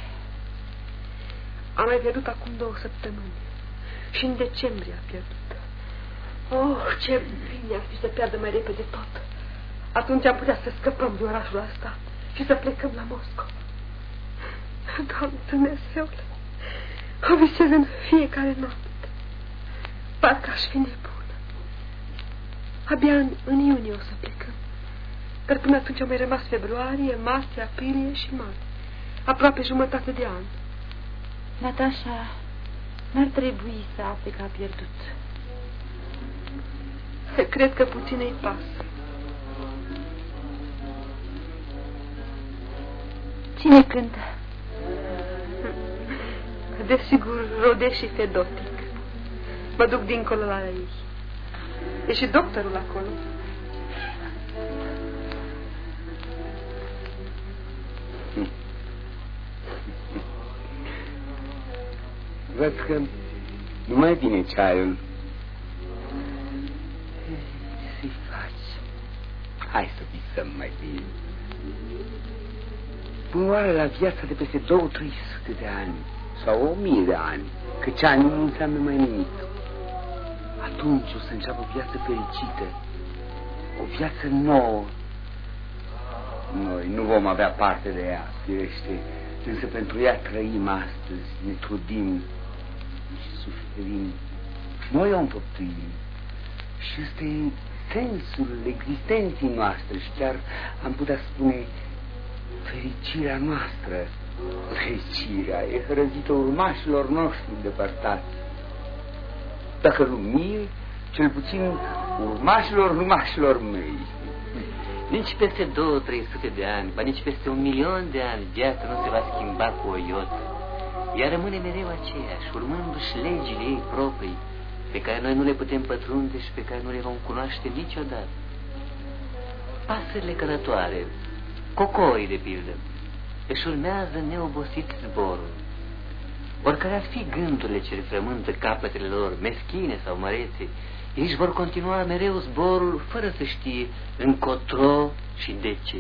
A mai pierdut acum 2 săptămâni. Și în decembrie a pierdut. Oh, ce bine ar fi să pierdă mai repede tot. Atunci am putea să scăpăm de orașul ăsta și să plecăm la Moscova. Doamne Dumnezeule, o visez în fiecare noapte. Parcă aș fi nebună. Abia în iunie o să plecăm. Dar până atunci au mai rămas februarie, martie, aprilie și mai. Aproape jumătate de an. Natasha, n-ar trebui să afle că a pierdut. Cred că puțin îi pasă. Cine cântă? Desigur, Rode și Fedotic. Mă duc dincolo la ei. E și doctorul acolo. Văd că nu mai vine ceaiul. Ce să-i faci? Hai să visăm mai bine. Până oară la viața de peste 200-300 de ani sau 1000 de ani, căci ani nu înseamnă mai nimic. Atunci o să înceapă o viață fericită, o viață nouă. Noi nu vom vom avea parte de ea, firește, însă pentru ea trăim astăzi, ne trudim și suferim. Noi o împăptuim. Și ăsta e sensul existenței noastre și chiar am putea spune fericirea noastră. Fericirea e hrăzită urmașilor noștri îndepărtați. Dacă nu mie, cel puțin urmașilor mei. Nici peste 200-300 de ani, ba nici peste 1.000.000 de ani, viața nu se va schimba cu o iotă. Ea rămâne mereu aceeași, urmându-și legile ei proprii, pe care noi nu le putem pătrunde și pe care nu le vom cunoaște niciodată. Pasările călătoare, cocoii de pildă, își urmează neobosit zborul. Oricare ar fi gândurile ce frământă capetele lor, meschine sau mărețe, ei își vor continua mereu zborul fără să știe încotro și de ce.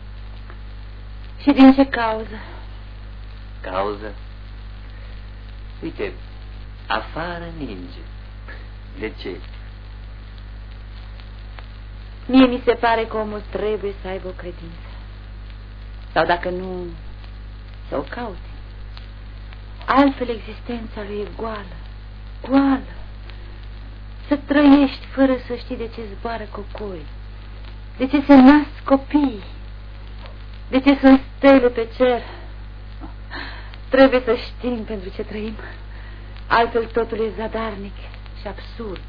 Și din ce cauză? Cauză? Uite, afară ninge. De ce? Mie mi se pare că omul trebuie să aibă o credință. Sau dacă nu, să o caute. Altfel existența lui e goală, goală. Să trăiești fără să știi de ce zboară cocoi, de ce se nasc copii, de ce sunt stele pe cer. Trebuie să știm pentru ce trăim. Altfel totul e zadarnic și absurd.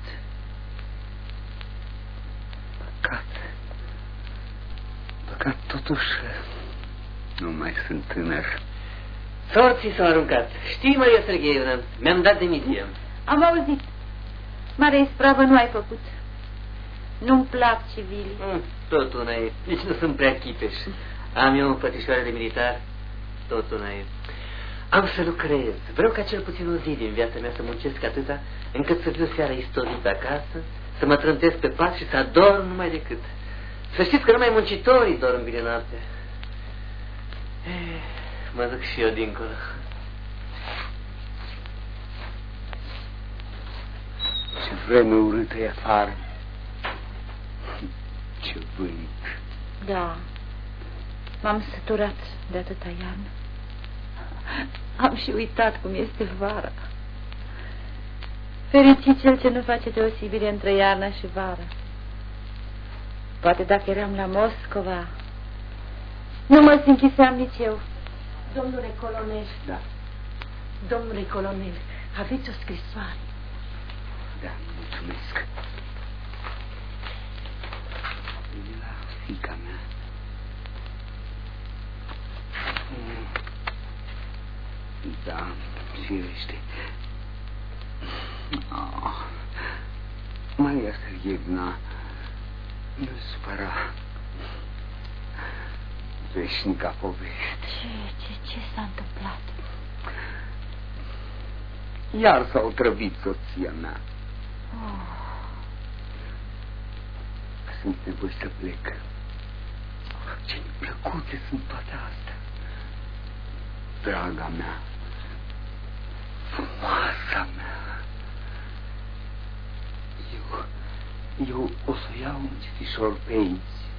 Păcat totuși nu mai sunt tânăr. Sorții s-au aruncat. Știi, Maria Sergeievna, mi-am dat demisia. Am auzit. Mare ispravă nu ai făcut. Nu-mi plac civilii. Tot una e. Nici nu sunt prea chipeș. Am eu înfățișoare de militar. Tot una e. Am să lucrez. Vreau ca cel puțin o zi din viața mea să muncesc atâta încât să fiu seara istorit acasă, să mă trântesc pe pat și să adorm numai decât. Să știți că numai muncitorii dorm bine noaptea. Mă duc și eu dincolo. Ce vreme urâtă e afară. Ce vânt. Da, m-am săturat de atâta iarnă. Am și uitat cum este vara. Fericit cel ce nu face deosebire între iarnă și vară. Poate dacă eram la Moscova, nu mă închiseam nici eu. Domnule colonel. Da. Domnule colonel, aveți o scrisoare? Da, mulțumesc. E la fiica mea. Da, firește. Maria Sergeievna, nu supăra. Veșnica poveste. Ce s-a întâmplat? Iar s-a otrăvit soția mea. Sunt nevoie să plec. Ce plăcute sunt toate astea. Draga mea, frumoasa mea. Eu o să iau un citișor pe aici.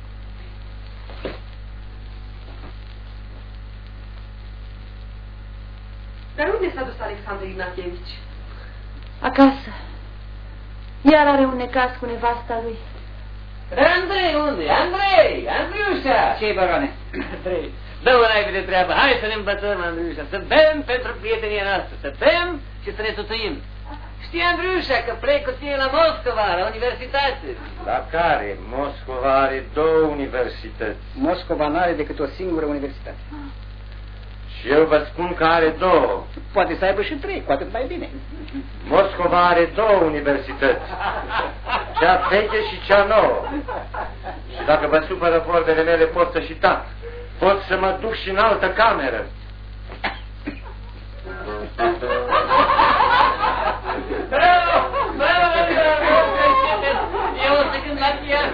Dar unde s-a dus Alexandru Ignatievici? Acasă. Iar are un necaz cu nevasta lui. Andrei, unde? Andrei! Andriușa! Ce-i, barone? Andrei, dă-o naibii de treabă. Hai să ne îmbătăm, Andriușa, să bem pentru prietenia noastră, să bem și să ne tutuim. Știi, Andriușa, că plec cu tine la Moscova, la universitate. La care? Moscova are 2 universități. Moscova n-are decât o singură universitate. Și eu vă spun că are 2. Poate să aibă și 3, cu atât mai bine. Moscova are 2 universități. Cea veche și cea nouă. Și dacă vă supără vorbele mele, pot să și tac. Pot să mă duc și în altă cameră. Bravo! Bravo! Eu o să cânt la pian.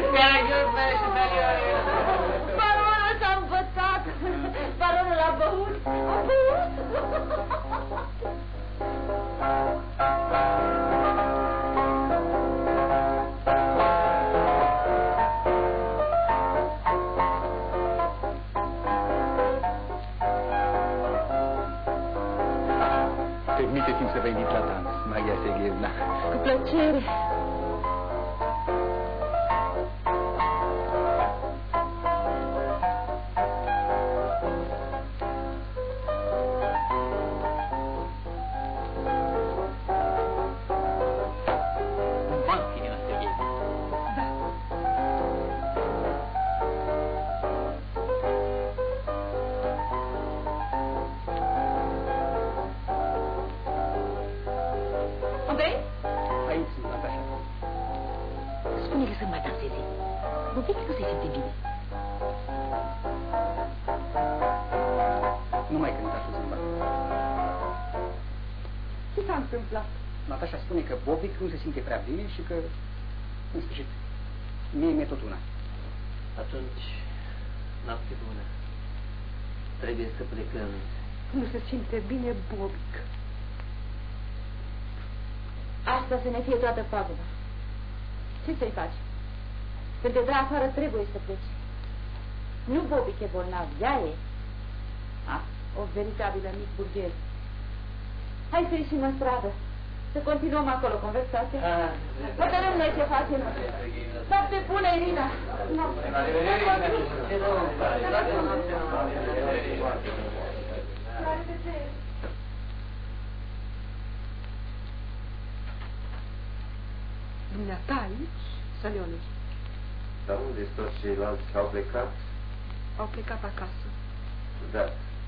Baronul s-a învățat. Baronul a băut. Permiteți-mi să vă invit la dans, Maria Sergeevna. Cu plăcere. Natașa spune că Bobic nu se simte prea bine și că, în sfârșit, mie mi-e tot una. Atunci, noapte bună. Trebuie să plecăm. Nu se simte bine Bobic. Asta să ne fie toată paguba. Ce să-i faci? Când te dă afară, trebuie să pleci. Nu Bobic e bolnav, ea e. O veritabilă mic burghez. Hai să ieșim în stradă. Să continuăm acolo conversația. Hotărâm noi ce facem. Noapte bună, Irina! La revedere, Irina! Dumneata aici, Sălionul? Dar unde toți ceilalți? Au plecat? Au plecat acasă. Da.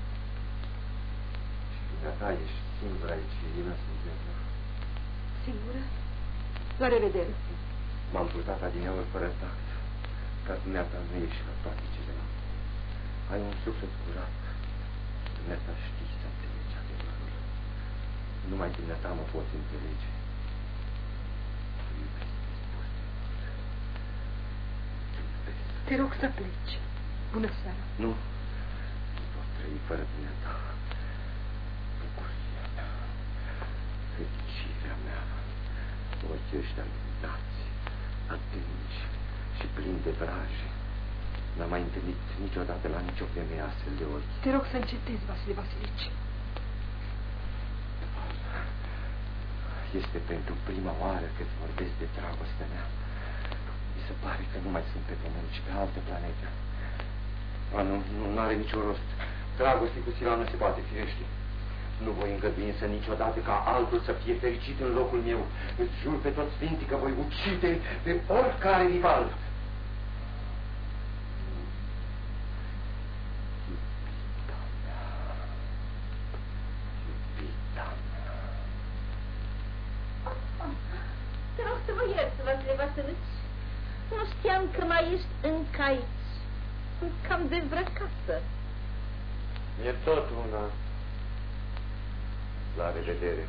Și dumneata ești singură aici, Irina, Sfântul. Singură? La revedere. M-am purtat adineauri fără tact, ca dumneata nu ești la toate celelalte. Ai un suflet curat. Dumneata știi să înțelegi adevărul. Numai dumneata mă poți înțelege. Tu iubesc nespus de mult. Te rog să pleci. Bună seara. Nu. Nu pot trăi fără dumneata. Bucuria mea. Fericirea mea. Ochii ăștia luminați, adânci și plini de vraje. N-am mai întâlnit niciodată la nicio femeie astfel de ochi. Te rog să încetezi, Vasile Vasilici. Este pentru prima oară când vorbesc de dragostea mea. Mi se pare că nu mai sunt pe pământ, ci pe alte planete. Nu are niciun rost. Dragoste cu Silană se poate, firește. Nu voi îngădui însă niciodată ca altul să fie fericit în locul meu. Îți jur pe toți sfinții că voi ucide pe oricare rival. Iubita mea. Iubita mea. Te rog să mă ierți, Vasile Vasilici. Nu știam că mai ești încă aici. Sunt cam dezbrăcată. E tot una. La revedere.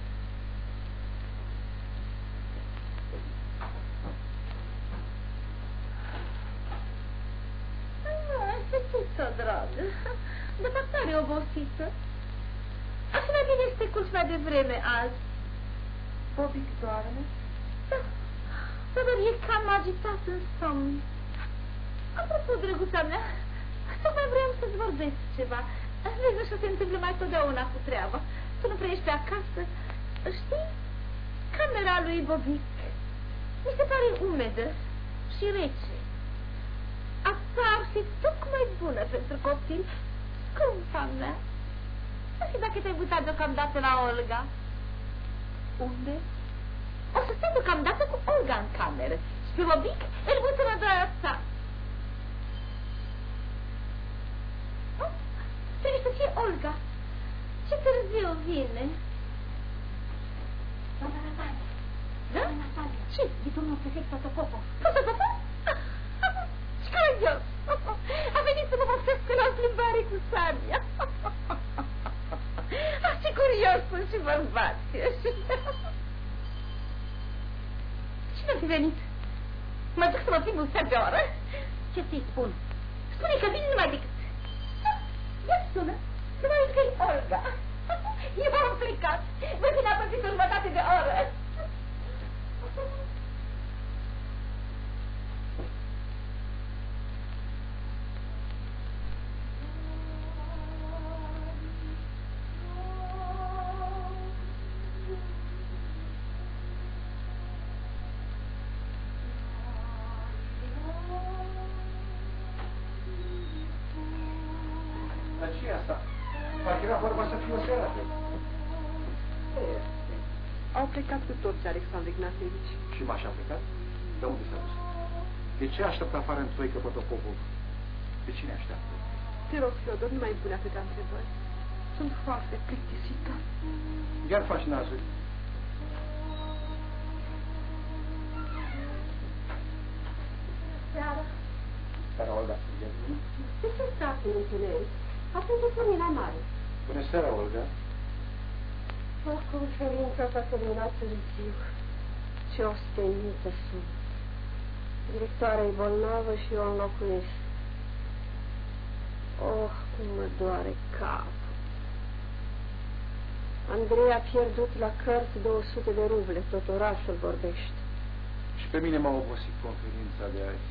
Fetiță, dragă, de fapt tare obosită. Așa mai bine să te culci mai devreme azi. Bobic doarme? Da, dar e cam agitat în somn. Apropo, drăguța mea, tocmai vreau să-ți vorbesc ceva. Vezi, așa se întâmplă mai totdeauna cu treaba. Tu nu prea ești pe acasă. Știi? Camera lui Bobic mi se pare umedă și rece. Asta ar fi tocmai bună pentru copil. Scumpa mea. Nu știu dacă te-ai mutat deocamdată la Olga. Unde? O să stai deocamdată cu Olga în cameră. Și pe Bobic îl mută la doarea ta. Trebuie să fie Olga. Ce târziu vine. Doamna Natalia. Da? Doamna Natalia. Ce? E domnul prefect Fotopopo. Fotopopo? Ce caragios! A venit să mă vopsesc la o plimbare cu Sania. Ce curios sunt și bărbați. Cine a fi venit? Mă duc să mă plimb un sfert de oră? Ce ți-i spun? Spune că vin numai decât. Ia sună. Să mă că-i Olga. Eu m-am plecat. Vă vine a păzit o jumătate de oră. Dar ce e asta? Parcă era vorba să fie o seară. Au plecat cu toți, Alexandru Ignatievici. Și Mașa a plecat? De unde s-a dus? De ce așteaptă afară în Troică Protopopov? De cine așteaptă? Te rog, Fiodor, nu mai îmi pune atâtea întrebări. Sunt foarte plictisită. Iar faci nazuri. Seara. Seara, Olga. Ce se stați în întuneric? Atunci e lumina mare. Bună seara, Olga. Conferința s-a terminat târziu. Ce ostenită sunt. Directoarea e bolnavă și eu înlocuiesc. Oh, cum mă doare capul. Andrei a pierdut la cărți 200 de ruble, tot orașul vorbește. Și pe mine m-a obosit conferința de azi.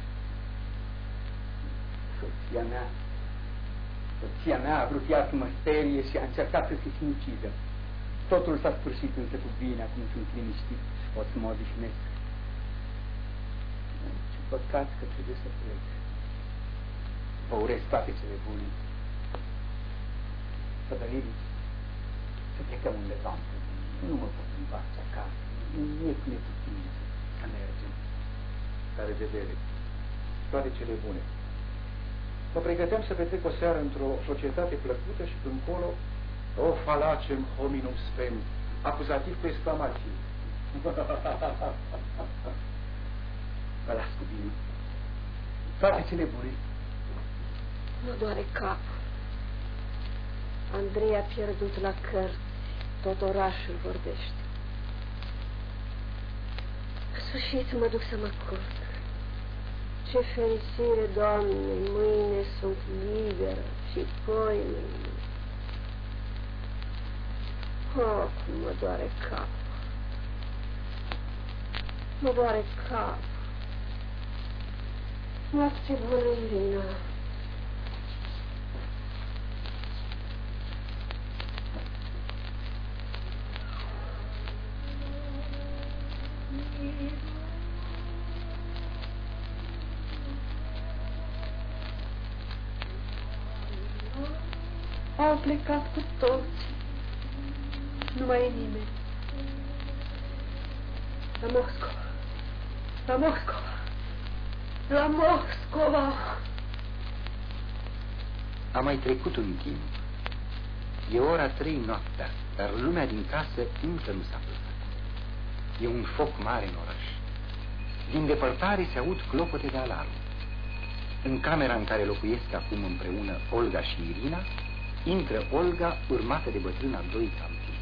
Soția mea a vrut iar să mă sperie și a încercat să se sinucidă. Totul s-a sfârșit însă cu bine, acum sunt liniștit și pot să mă odihnesc. Ce păcat că trebuie să plec. Vă urez toate cele bune. Fădălinici, să plecăm undeva. Nu mă pot întoarce acasă. Nu e cu neputință să mergem. La revedere. Toate cele bune. Mă pregăteam să petrec o seară într-o societate plăcută și încolo o falacem hominum spem, acuzativ cu exclamații. Vă las cu bine. Toate cele bune. Mă doare capul. Andrei a pierdut la cărți, tot orașul vorbește. În sfârșit mă duc să mă culc. Ce fericire, Doamne, mâine sunt liberă și poimâine. Oh, cum mă doare capul. Mă doare capul. Noapte bună, Irina. Au plecat cu toți. Nu mai e nimeni. La Moscova. La Moscova. La Moscova. A mai trecut un timp. E ora 3 noaptea, dar lumea din casă încă nu s-a plecat. E un foc mare în oraș. Din depărtare se aud clopote de alarmă. În camera în care locuiesc acum împreună Olga și Irina, intră Olga urmată de bătrâna Doica-Anfisa.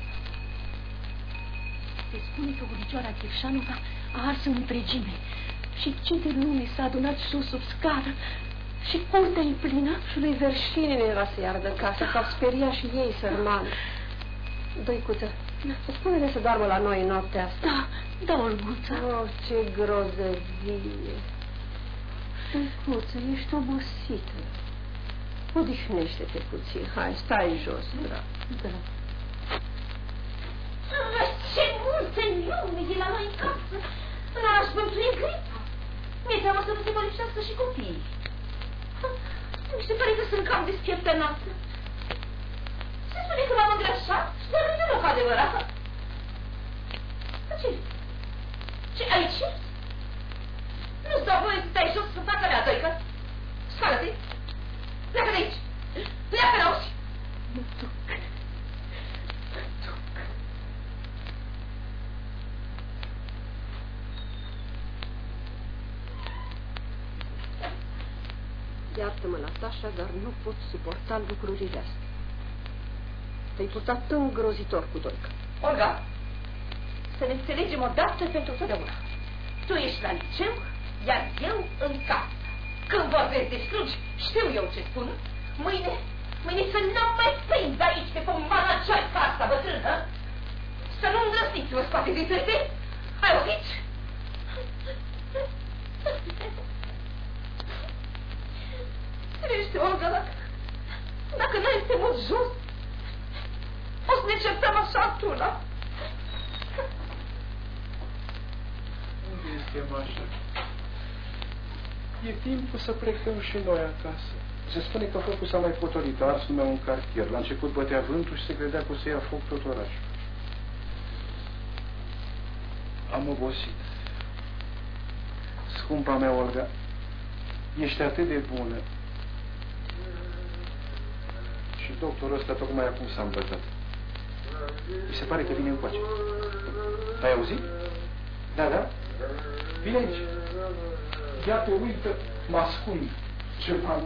Se spune că Buricioara Chirșanova a ars în întregime și ce de lume s-a adunat sus sub scară și curtea e plină. Și lui Verșinin era să-i ardă casa, s-au speriat și ei, sărmani. Dăicuță, spune-le să doarmă la noi noaptea asta. Da, Olguța. Oh, ce grozăvie. Dăicuță, ești obosită. Odihnește-te puțin. Hai, stai jos, drag. Da. Ce multe lume e la noi în casă. În oraș bântuie gripa. Mi-e teamă să nu se bolișească și copiii. Mi se pare că sunt cam despieptănată. Se spune că m-am îngrășat, dar nu e deloc adevărat. Ce? Ce, aici? Nu-ți dau voie să stai jos în fața mea, Doică. Scoală-te. Pleacă de aici. Pleacă, n-auzi? Mă duc. Iartă-mă, Natasha, dar nu pot suporta lucrurile astea. Te-ai purtat îngrozitor cu Doica. Olga, să ne înțelegem odată pentru totdeauna. Tu ești la liceu, iar eu în casă. Când vorbesc de slugi, știu eu ce spun. Mâine să nu mai prind aici pe pomana ceaică asta bătrână. Să nu îndrăzniți să vă scoate din trete. Ai auzit? Ești, Olga, dacă noi suntem mult jos, o să ne certăm așa într-una. Unde este Mașa? E timpul să plecăm și noi acasă. Se spune că focul s-a mai potolit, a ars numai un cartier. La început bătea vântul și se credea că o să ia foc tot orașul. Am obosit. Scumpa mea, Olga, ești atât de bună. Și doctorul ăsta tocmai acum s-a îmbătat. Mi se pare că vine încoace. Ai auzit? Da, da? Vine aici. Iată, uită, mă ascund. Ceva.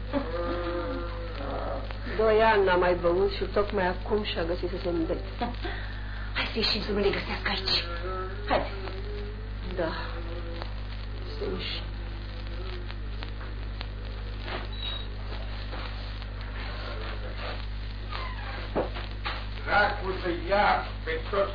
2 ani n-a mai băut și tocmai acum și-a găsit să se îndrepte. Hai să ieșim să nu le găsească aici. Haide. Da. Să ieșim. Dracu să ia pe toți.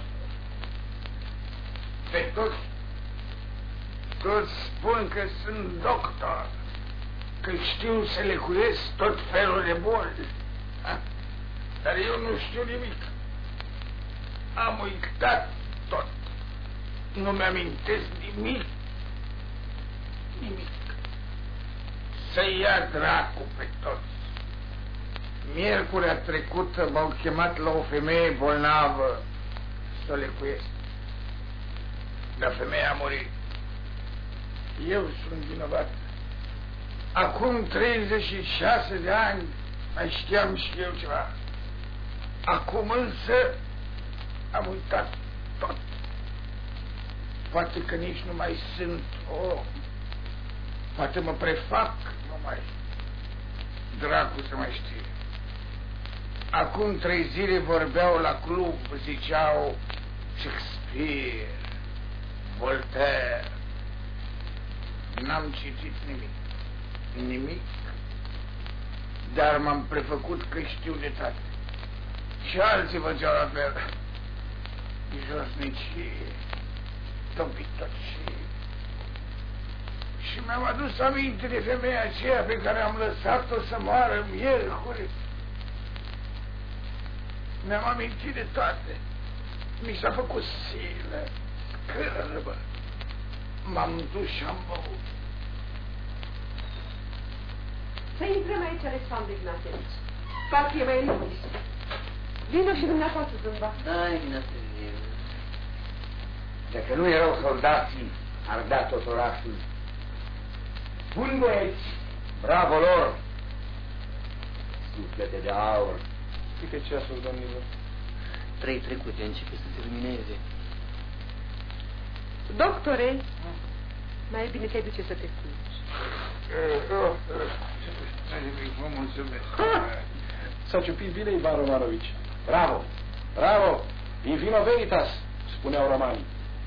Pe toți. Toți spun că sunt doctor, că știu să lecuiesc tot felul de boli. Dar eu nu știu nimic. Am uitat tot. Nu mi-amintesc nimic. Nimic. Să ia dracu pe toți. Miercurea trecută m-au chemat la o femeie bolnavă să o lecuiesc. Dar femeia a murit. Eu sunt vinovat. Acum 36 de ani mai știam și eu ceva. Acum însă am uitat tot. Poate că nici nu mai sunt om. Poate mă prefac numai. Dracu să mai știe. Acum 3 zile vorbeau la club, ziceau Shakespeare, Voltaire. N-am citit nimic. Nimic. Dar m-am prefăcut că știu de toate. Și alții făceau la fel. Josnicii, topitoci. Și mi-am adus aminte de femeia aceea pe care am lăsat-o să moară miercuri. Mi-am amintit de toate. Mi s-a făcut silă, scârbă. M-am dus și am băut. Să intrăm aici, Alexandru Ignatevici. Parcă e mai liniște. Vino și dumneavoastră, zâmba. Da, Ignatevici. Dacă nu erau soldații, ar da tot orașul. Bun băieți, bravo lor! Suflete de aur. Uite ceasul, domnilor. 3 trecute, începe să se lumineze. Doctore, mai bine te duce să te culci. Vă mulțumesc. S-a ciupit bine Ivan Romanovici. Bravo! Bravo! In vino veritas, spuneau romanii.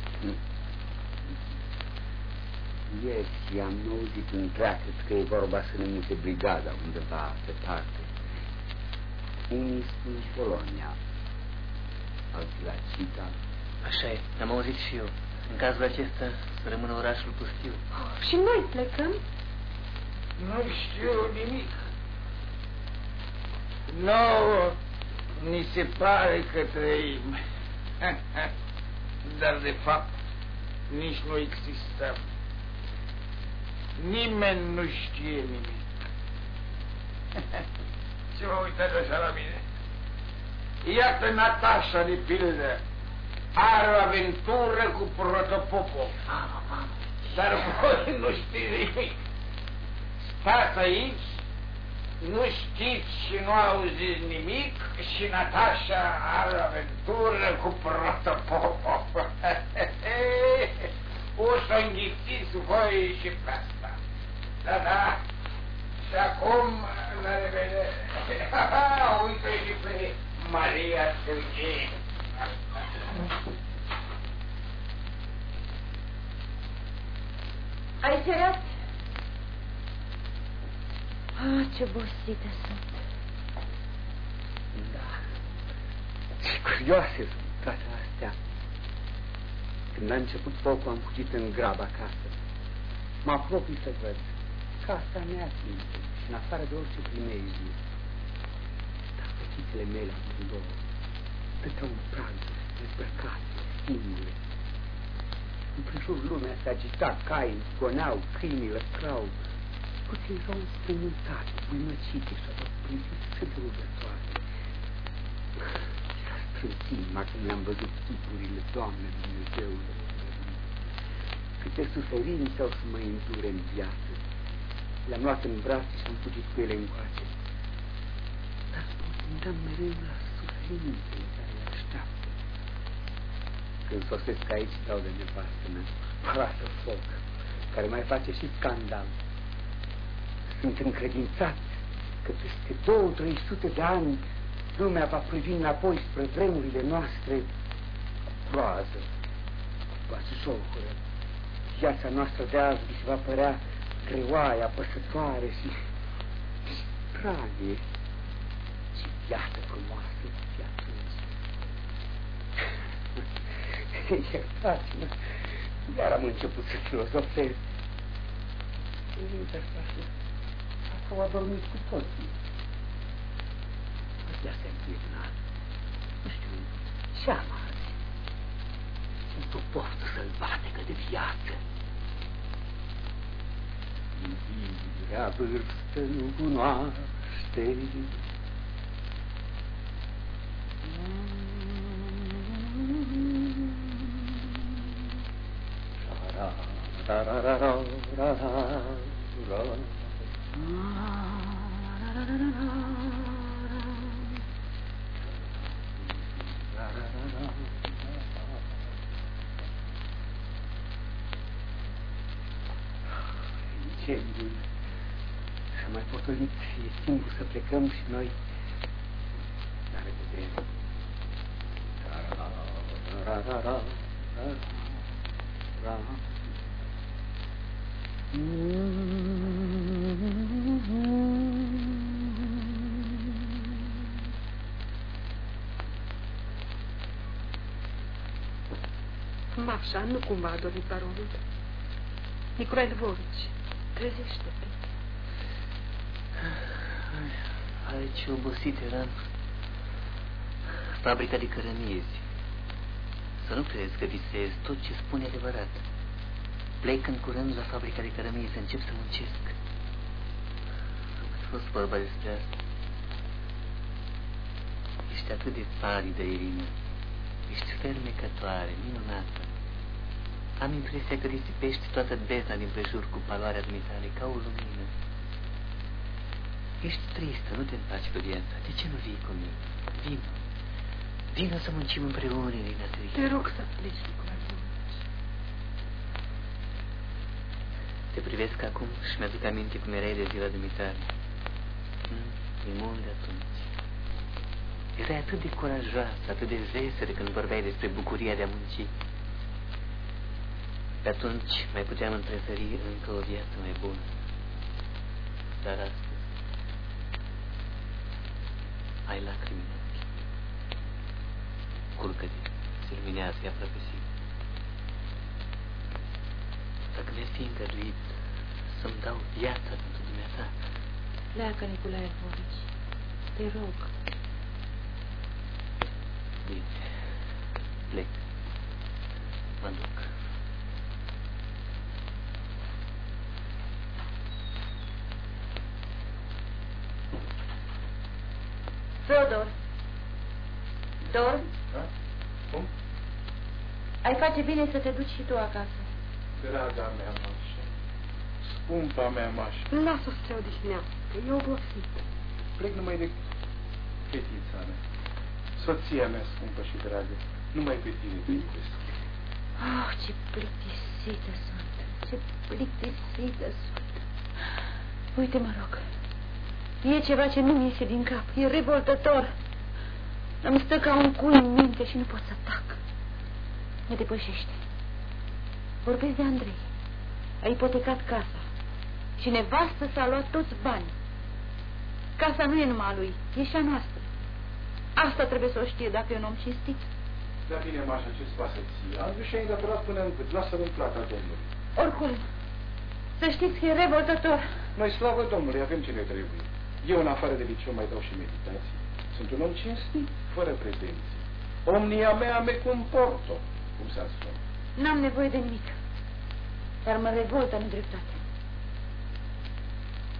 Ieri am auzit în treacăt că e vorba să ne mute brigada undeva departe. Unii spun Polonia, alții la Cita. Așa e, am auzit și eu. În cazul acesta să rămână orașul pustiu. Și noi plecăm? Nu știu nimic. Nouă ni se pare că trăim. Dar de fapt nici nu existăm. Nimeni nu știe nimic. Ce vă uitați așa la mine? Iată Natasha, de pildă, are o aventură cu Protopopov. Dar voi nu știți nimic. Stați aici, nu știți și nu auziți nimic și Natasha are o aventură cu Protopopov. O să înghițiți voi și pe asta. Da, da. Și acum, la revedere. Uite și pe Maria Serghei. Ai cerat? Ce bosită sunt. Da. Ce curioase sunt toate astea. Când a început focul, am fugit în grab acasă. Mă apropii să văd. Casa mea simte și în afară de orice primejdi. Dar fetițele mele amândouă stăteau în praduri, dezbrăcate, singure. Împrejur lumea se agita, cai zgoneau, câinii lăscau. puțin s-au înspăimântat, băimăcite și au privit cât de rugătoare. S-a strâns inima când mi-am văzut tipurile, Doamne Dumnezeule. Câte suferințe au să mă îndure în viață. Le-am luat în brațe și am fugit cu ele încoace. Dar mă gândeam mereu la suferințe în care le așteaptă. Când sosesc aici, dau de nevastă mea, parată foc, care mai face și scandal. Sunt încredințat că peste 200-300 de ani lumea va privi înapoi spre vremurile noastre cu groază, cu bașjocură. Viața noastră de azi vi se va părea greoaie, apăsătoare și stranie. Ce viață frumoasă fi atunci. Iertați-mă, iar am început să filozofez. Sau a dormit cu toții. Ăstea se înclinat. Nu știu, ce-am azi? Simt o poftă sălbatică de viață. Iubirea vârstă nu cunoaște. Incendiul s-a mai potolit, e timpul să plecăm și noi. La revedere. Mașa, nu cumva a dormit baronul. Nicolae Lvovici, trezește-te. Aici obosit eram. Fabrica de cărămizi. Să nu crezi că visez, tot ce spune adevărat. Plec în curând la fabrica de cărămizi să încep să muncesc. Am fost vorba despre asta. Ești atât de palidă, Irina. Ești fermecătoare, minunată. Am impresia că risipești toată bezna din prejur cu paloarea dumitale, ca o lumină. Ești tristă, nu te împaci cu viața. De ce nu vii cu mine? Vino. Vino să muncim împreună, Irina Serghei. Te rog să pleci, Nicolae Lvovici. Te privesc acum și mi-aduc aminte cum erai de ziua dumitale. E mult de atunci. Erai atât de curajoasă, atât de veselă când vorbeai despre bucuria de a munci. Pe atunci mai puteam întrezări încă o viață mai bună. Dar astăzi ai lacrimi în ochi. Culcă-te, se luminează, e aproape sigur. Dacă mi-ar fi îngăduit să-mi dau viața pentru dumneata. Pleacă, Nicolae Lvovici, te rog. Bine, plec. Mă duc. Feodor, dormi? Da? Cum? Ai face bine să te duci și tu acasă. Draga mea Mașa, scumpa mea Mașa. Lasă-o să se odihnească, e obosit. Plec numai de fetița mea, soția mea scumpă și dragă. Numai pe tine te iubesc. Oh, ce plictisită sunt, ce plictisită sunt. Uite, mă rog, e ceva ce nu-mi iese din cap, e revoltător. Îmi stă ca un cui în minte și nu pot să tac. Mă depășește. Vorbesc de Andrei. A ipotecat casa. Și nevastă s-a luat toți banii. Casa nu e numai a lui, e și a noastră. Asta trebuie să o știe dacă e un om cinstit. Da bine, Mașa, ce-ți pasă ție? Am și-a îndatorat până în cât. Lasă-l în plata Domnului. Oricum, să știți că e revoltător. Noi, slavă Domnului, avem ce ne trebuie. Eu, în afară de liceu, mai dau și meditații. Sunt un om cinstit, fără pretenții. Omnia mea me comporto, cum s-a spus. N-am nevoie de nimic. Dar mă revoltă nedreptate.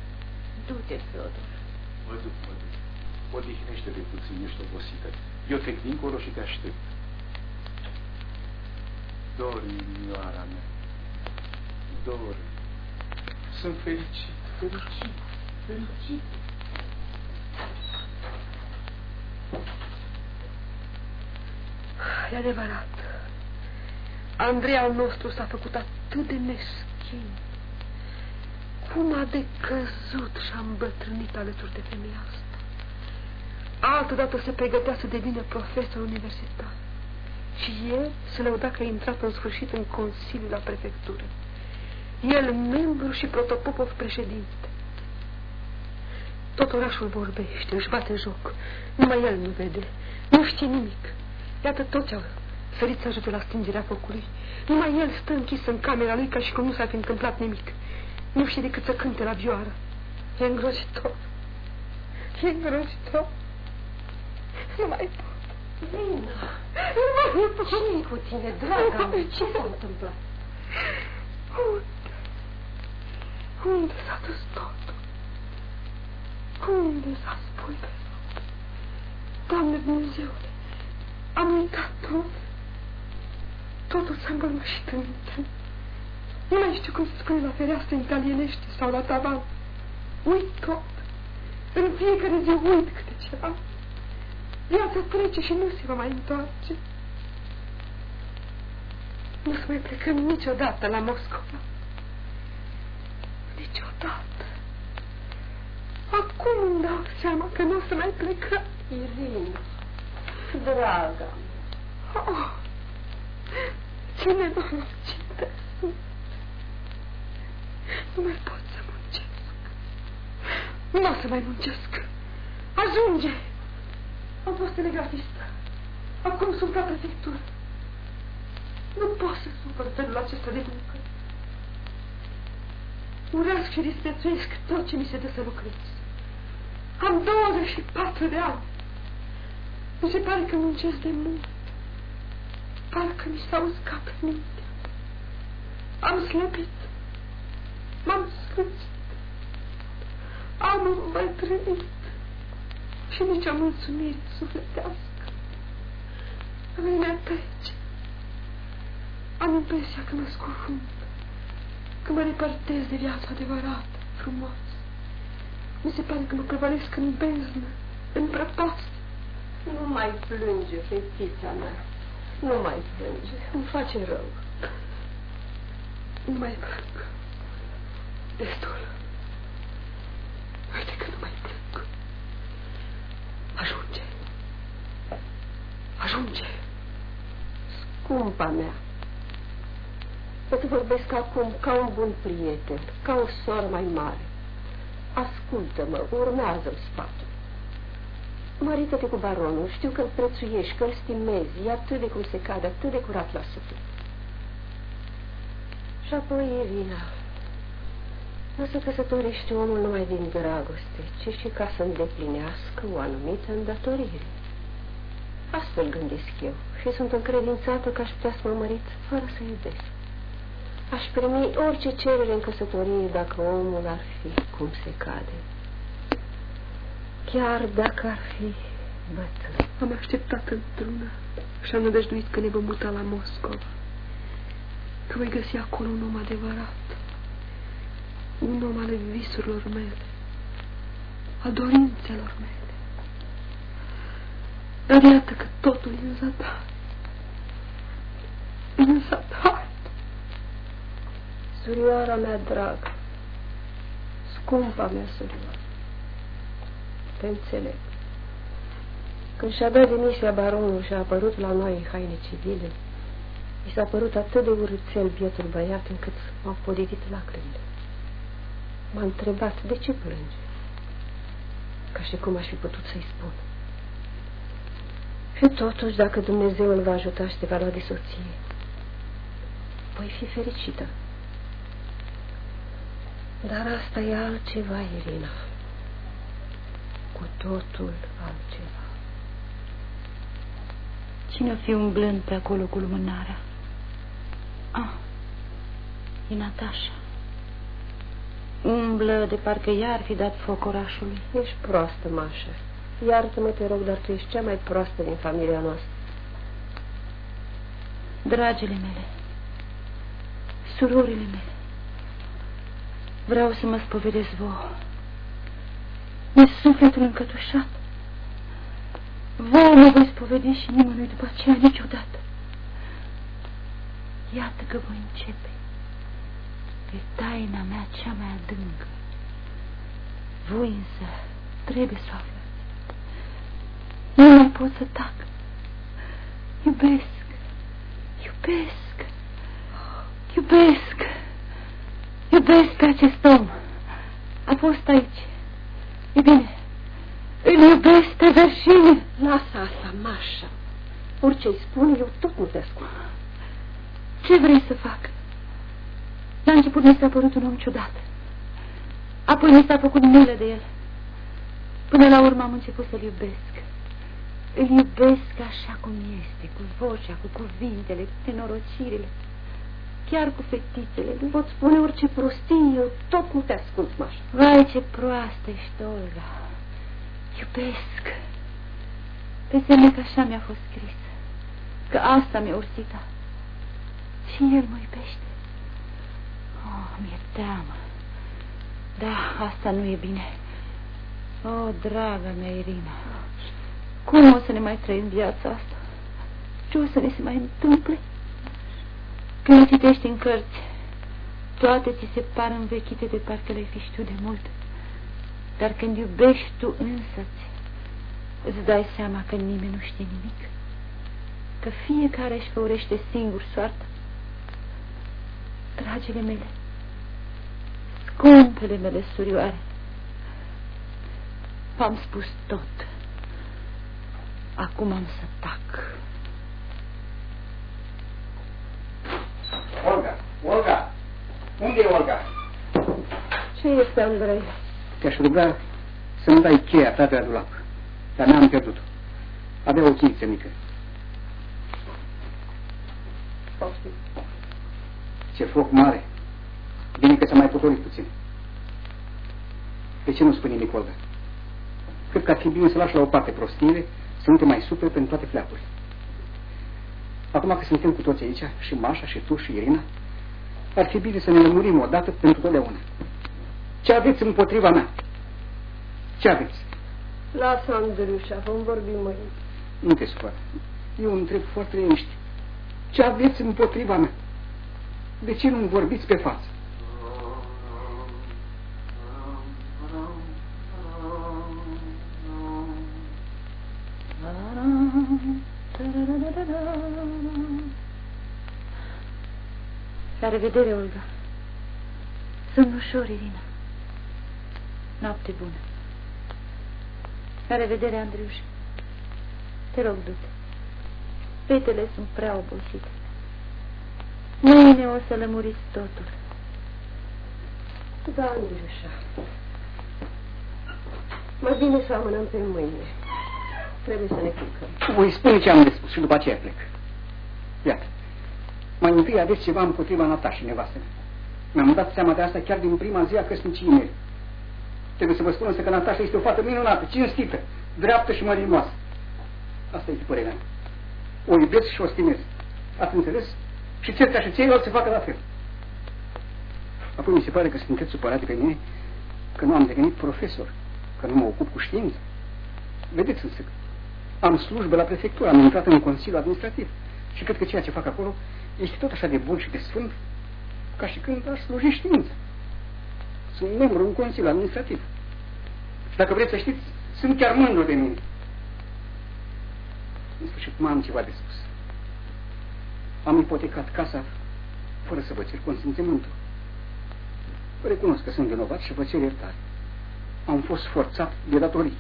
Du-te, Fiodor. Mă duc. Odihnește-te puțin, ești obosită. Eu trec dincolo și te aștept. Dori, inimioara mea. Dori. Sunt fericit. E adevărat. Andrei al nostru s-a făcut atât de meschin. Cum a decăzut și-a îmbătrânit alături de femeia asta. Altădată se pregătea să devină profesor universitar. Și el se lăuda că a intrat în sfârșit în consiliul la prefectură. El membru și Protopopov președinte. Tot orașul vorbește, își bate joc. Numai el nu vede, nu știe nimic. Iată toți au sărit să ajute la stingerea focului. Numai el stă închis în camera lui ca și cum nu s-ar fi întâmplat nimic. Nu știe decât să cânte la vioară. E îngrozitor. Nu mai pot. Lina, ce-i cu tine, draga mea? Ce s-a întâmplat? Unde s-a dus totul? Unde s-a spulberat? Doamne Dumnezeule, am uitat tot. Totul s-a îmbălmășit în minte. Nu mai știu cum se spune la fereastră în italienește sau la tavan. Uit tot. În fiecare zi uit câte ceva. Viața trece și nu se va mai întoarce. Nu să mai plecăm niciodată la Moscova. Niciodată. Acum îmi dau seama că nu o să mai plecăm. Irina, draga mea. Oh, ce nenorocită sunt. Nu mai pot să muncesc. Nu o să mai muncesc. Ajunge. Am fost telegrafistă. Acum sunt la prefectură. Nu pot să supăr felul acesta de muncă. Urăsc și disprețuiesc tot ce mi se dă să lucrez. Am 24 de ani. Mi se pare că muncesc de mult. Parcă mi s-a uscat mintea. Am slăbit. M-am slăbit. Am îmbătrânit. Și nici o mulțumire sufletească. Vremea trece. Am impresia că mă scufund, că mă depărtez de viața adevărată, frumoasă. Mi se pare că mă prăvălesc în beznă, în prăpastie. Nu mai plânge, fetița mea. Nu mai plânge. Îmi face rău. Nu mai plâng. Destul. Uite că nu mai plâng. Ajunge. Ajunge. Scumpa mea. Să-ți vorbesc acum ca un bun prieten, ca o soră mai mare. Ascultă-mă, urmează-mi sfatul. Mărită-te cu baronul, știu că îl prețuiești, că îl stimezi, e atât de cum se cade, atât de curat la suflet. Și apoi, Irina, nu se căsătorește omul numai din dragoste, ci și ca să îndeplinească o anumită îndatorire. Astfel gândesc eu și sunt încredințată că aș putea să mă mărit fără să iubesc. Aș primi orice cerere în căsătorie dacă omul ar fi cum se cade. Chiar dacă ar fi bătrân. Am așteptat într-una și am nădăjduit că ne vom muta la Moscova. Că voi găsi acolo un om adevărat. Un om al visurilor mele. A dorințelor mele. Dar iată că totul e în zadar. În zadar. Surioara mea dragă, scumpa mea surioară, te înțeleg. Când și-a dat demisia baronul și a apărut la noi în haine civile, mi s-a părut atât de urâțel bietul băiat încât m-au podidit lacrimile. M-a întrebat de ce plânge, ca și cum aș fi putut să-i spun. Și totuși, dacă Dumnezeu îl va ajuta și te va lua de soție, voi fi fericită. Dar asta e altceva, Irina. Cu totul altceva. Cine-o fi umblând pe acolo cu lumânarea? Ah, e Natasha. Umblă de parcă i-ar fi dat foc orașului. Ești proastă, Mașa. Iartă-mă, te rog, dar tu ești cea mai proastă din familia noastră. Dragile mele, surorile mele, vreau să mă spovedesc vouă. Mi-e sufletul încătușat. Vouă mă voi spovedi și nimănui după aceea niciodată. Iată că voi începe pe taina mea cea mai adâncă. Voi însă trebuie să o aflați. Nu mai pot să tac. Iubesc, iubesc, iubesc, iubesc pe acest om. A fost aici. E bine, îl iubesc pe Verșine. Lasă asta, Mașa. Orice-i spune, eu tot nu te ascult. Ce vrei să fac? La început mi s-a părut un om ciudat. Apoi mi s-a făcut milă de el. Până la urmă am început să-l iubesc. Îl iubesc așa cum este, cu vocea, cu cuvintele, cu nenorocirile, chiar cu fetițele. Pot spune orice prostie, eu tot nu te ascult, Mașa. Vai, ce proastă ești, Olga. Iubesc. Pe semne că așa mi-a fost scris, că asta mi-a ursita. Și el mă iubește. Oh, mi-e teamă. Da, asta nu e bine. Oh, draga mea Irina, cum o să ne mai trăim viața asta? Ce o să ne se mai întâmple? Când citești în cărți, toate ți se par învechite de parcă le-ai fi știut de mult. Dar când iubești tu însăți, îți dai seama că nimeni nu știe nimic, că fiecare își făurește singur soarta. Dragile mele, scumpele mele surioare, v-am spus tot. Acum am să tac. Olga! Unde e Olga? Ce este, Andrei? Te-aș ruga să-mi dai cheia ta de la dulap, dar n-am pierdut-o. Avea o cheiță mică. Ce foc mare! Bine că s-a mai potolit puțin. De ce nu spune nimic, Olga? Cred că ar fi bine să lași la o parte prostiile, să nu te mai superi pentru toate fleacurile. Acum că suntem cu toți aici, și Mașa, și tu, și Irina, ar fi bine să ne lămurim odată pentru totdeauna. Ce aveți împotriva mea? Ce aveți? Lasă, Andriușa, vom vorbi mâine. Nu te supăra. Eu întreb foarte liniște. Ce aveți împotriva mea? De ce nu-mi vorbiți pe față? La revedere, Olga. Sunt ușor, Irina. Noapte bună. La revedere, Andriuș. Te rog, du-te. Fetele sunt prea obosite. Mâine o să lămuriți totul. Da, Andriușa. Mai bine să amânăm pe mâine. Trebuie să ne culcăm. Voi spune ce am de spus și după aceea plec. Iată. Mai întâi aveți ceva împotriva Natașei, nevastă. Mi-am dat seama de asta chiar din prima zi a căsniciei mele. Trebuie să vă spun însă că Natașa este o fată minunată, cinstită, dreaptă și mărinoasă. Asta este părerea mea. O iubesc și o stimez. Ați înțeles? Și țerța și ceilalți se facă la fel. Apoi mi se pare că sunteți supărate pe mine că nu am devenit profesor, că nu mă ocup cu știință. Vedeți însă, am slujbă la prefectură, am intrat în Consiliul Administrativ și cred că ceea ce fac acolo este tot așa de bun și de sfânt ca și când aș sluji știință. Sunt membru în Consiliul Administrativ. Și dacă vreți să știți, sunt chiar mândru de mine. În sfârșit, mai am ceva de spus. Am ipotecat casa fără să vă cer consimțământul. Recunosc că sunt vinovat și vă cer iertare. Am fost forțat de datorii.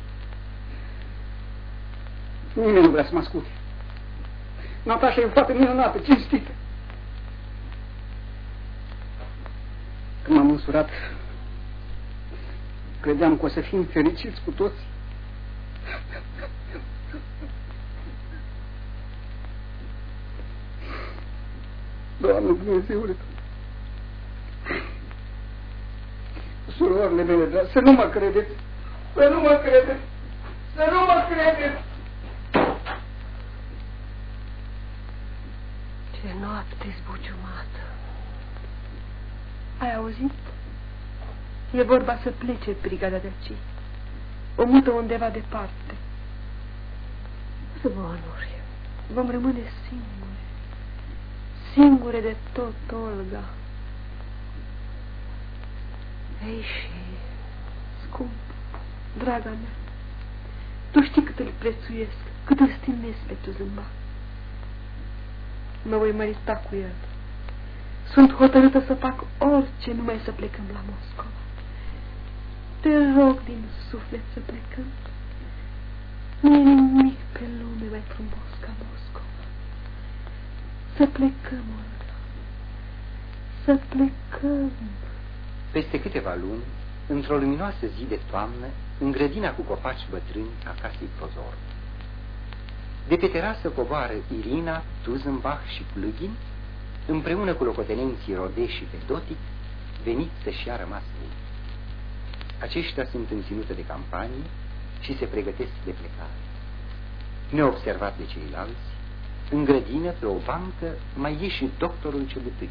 Nimeni nu vrea să mă asculte. Natașa e o fată minunată, cinstită. Când m-am însurat, credeam că o să fim fericiți cu toți. Doamne Dumnezeule, Surorile mele, dar să nu mă credeți, să nu mă credeți, să nu mă credeți! Ce noapte zbuciumată! Ai auzit? E vorba să plece brigada de aici. O mută undeva departe. Zvonuri. Vom rămâne singure. Singure de tot, Olga. Ei și, scump, draga mea, tu știi cât îl prețuiesc, cât îl stimez pe Tuzâmbac. Mă voi mărita cu el. Sunt hotărâtă să fac orice, numai să plecăm la Moscova. Te rog din suflet să plecăm. Nu e nimic pe lume mai frumos ca Moscova. Să plecăm, Olga. Să plecăm. Peste câteva luni, într-o luminoasă zi de toamnă, în grădina cu copaci bătrâni a casei Prozor. De pe terasă coboară Irina, Tuzâmbac și Plugin, împreună cu locotenenții Rode și Fedotic, veniți să-și ia rămas ei. Aceștia sunt în ținută de campanie și se pregătesc de plecare. Neobservat de ceilalți, în grădină, pe o bancă, mai e și doctorul Cebutâi.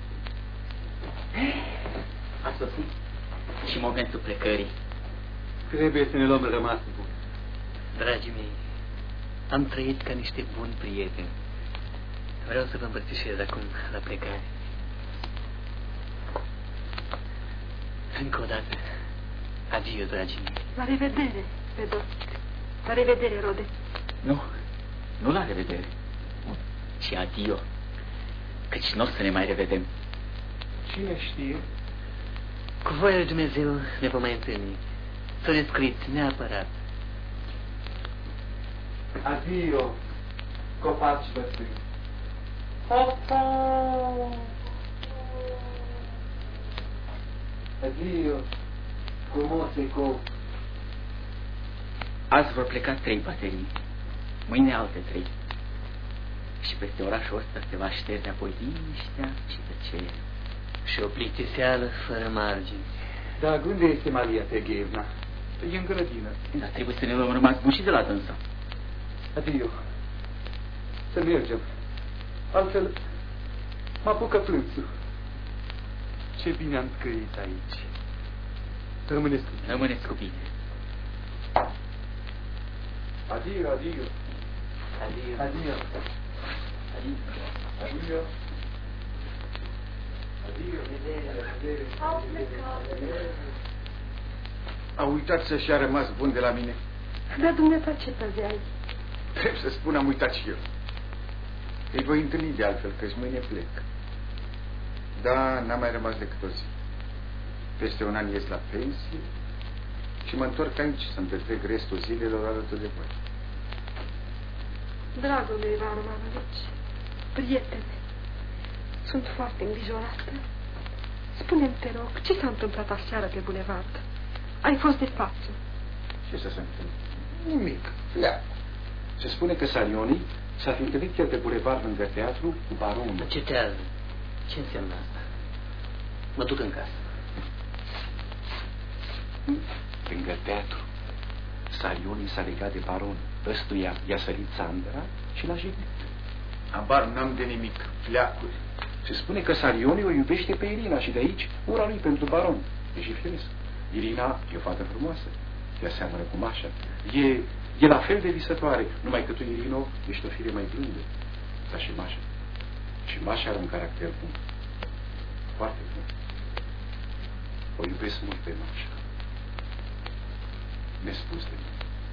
A sosit și momentul plecării. Trebuie să ne luăm rămas bun. Dragii mei, am trăit ca niște buni prieteni. Vreau să vă îmbrățișez acum la plecare. Încă o dată, adio, dragii mei. La revedere, Fedotic. La revedere, Rode. Nu la revedere, ci adio, căci nu o să ne mai revedem. Cine știe? Cu voia lui Dumnezeu ne vom mai întâlni. Să ne scriți neapărat. Adio, copaci bătrâni. Adio, frumoase cou. Azi vor pleca 3 baterii, mâine alte 3. Și peste orașul ăsta se va șterge apoi liniștea și tăcerea. Și o plictiseală fără margini. Dar unde este Maria Tegheevna? E în grădină. Dar trebuie să ne luăm rămas bun și de la dânsa. Adio. Să mergem. Altfel mă apucă plânsul. Ce bine am trăit aici. Rămâneți cu bine. Rămâneți cu bine. Adio, adio. Adio. Adio. Adio. Adio. A uitat să-și a rămas bun de la mine. Dar dumneata ce păzeai? Trebuie să spun, am uitat și eu. Îi voi întâlni de altfel, că-și mâine plec. Da, n-a mai rămas decât o zi. Peste un an ies la pensie și mă întorc aici să-mi petrec restul zilelor alături de voi. Dragul meu Ivan Romanovici, prietene, sunt foarte îngrijorată. Spune-mi, te rog, ce s-a întâmplat aseară pe bulevard? Ai fost de față. Ce să se întâmple? Nimic, leac. Se spune că Sarioni s-a fi întâlnit chiar pe bulevard lângă teatru cu baronul. Cetează. Ce înseamnă asta? Mă duc în casă. Lângă teatru. Sarioni s-a legat de baron. Ăstuia i-a sărit țandăra și l-a jignit. Abar n-am de nimic, fleacuri. Se spune că Sarioni o iubește pe Irina și de aici ura lui pentru baron. E și firesc. Irina e o fată frumoasă. Ea seamănă cu Mașa. E la fel de visătoare, numai că tu, Irino, ești o fire mai blândă. Dar și Mașa. Și Mașa are un caracter bun. Foarte bun. O iubesc mult pe Mașa. Nespus de mine.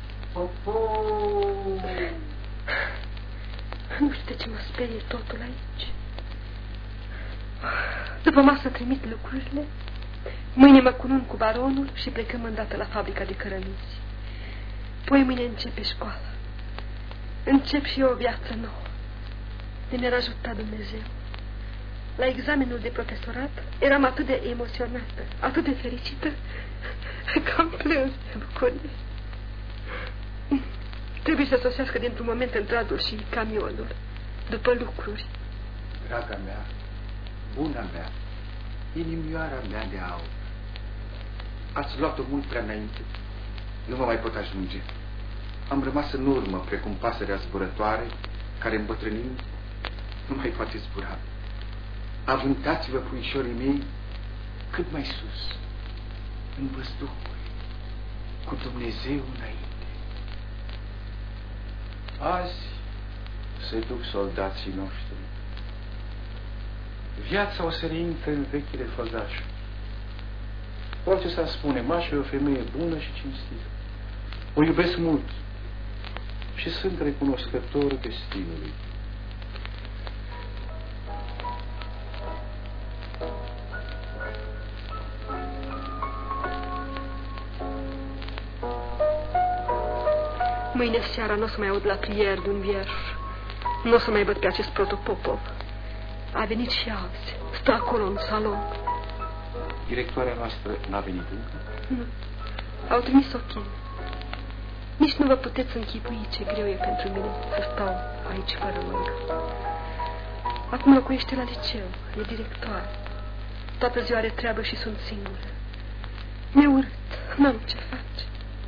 Nu știu de ce mă sperie totul aici. După masă trimit lucrurile. Mâine mă cunun cu baronul și plecăm îndată la fabrica de cărămizi. Poi mâine începe școala. Încep și eu o viață nouă. De ne-ar ajuta Dumnezeu. La examenul de profesorat eram atât de emoționată, atât de fericită, că am plâns de bucurie. Trebuie să sosească dintr-un moment într-altul și camionul, după lucruri. Draga mea, buna mea, inimioara mea de aur, Ați luat-o mult prea înainte. Nu vă mai pot ajunge. Am rămas în urmă, precum pasărea zburătoare, care îmbătrânind nu mai poate zbura. Avântați-vă, puișorii mei, cât mai sus, în văzduhuri, cu Dumnezeu înainte. Azi se duc soldații noștri. Viața o să reintre în vechile făgașuri. Orice s-ar spune, Mașa e o femeie bună și cinstită. O iubesc mult și sunt recunoscător destinului. Mâine seara nu o să mai aud la plier de un vierș. Nu o să mai văd pe acest Protopopov. A venit și azi. Stă acolo în salon. Directoarea noastră n-a venit încă? Nu. Au trimis ochii. Nici nu vă puteți închipui ce greu e pentru mine să stau aici fără mângă. Acum locuiește la liceu. E directoare. Toată ziua are treabă și sunt singură. Mi-e urât. N-am ce face.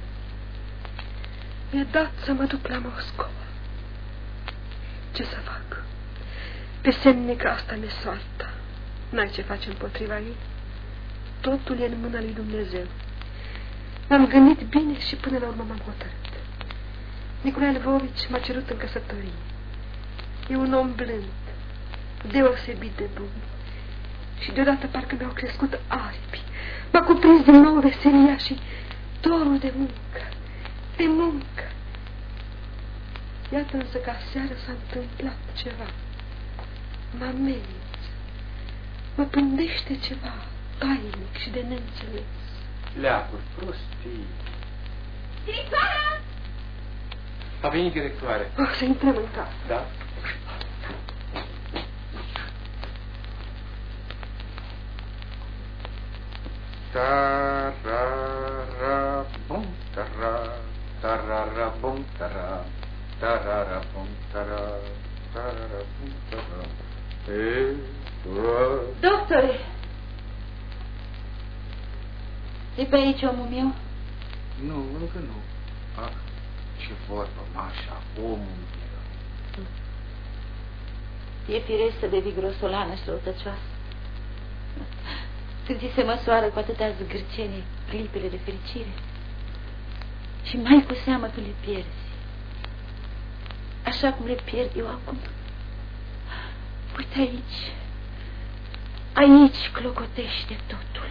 Mi-a dat să mă duc la Moscova. Ce să fac? Pe semne că asta mi-e soarta. N-ai ce face împotriva ei. Totul e în mâna lui Dumnezeu. M-am gândit bine și până la urmă m-am hotărât. Nicolae Lvovici m-a cerut în căsătorie. E un om blând, deosebit de bun. Și deodată parcă mi-au crescut aripi. M-a cuprins din nou veselia și dorul de muncă. De muncă. Iată însă că aseară s-a întâmplat ceva. Mă amenință. Mă pândește ceva tainic și de neînțeles. Leacuri, prostii. Directoarea! A venit directoare. Să intrăm în casă. Da? Tarara, bum, tara, tarara, bum, tara, tarara, bum, tara, tarara, bum, tara. Doctore! E pe aici omul meu? Nu, încă nu. Ah, ce vorbă, Mașa, omul meu. E firesc să devii grosolană și răutăcioasă. Când ți se măsoară cu atâtea zgârcenie clipele de fericire și mai cu seamă când le pierzi, așa cum le pierd eu acum. Uite aici, aici clocotește totul.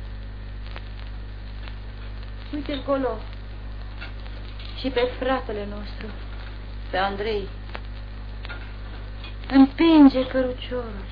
Uite acolo și pe fratele nostru, pe Andrei. Împinge căruciorul.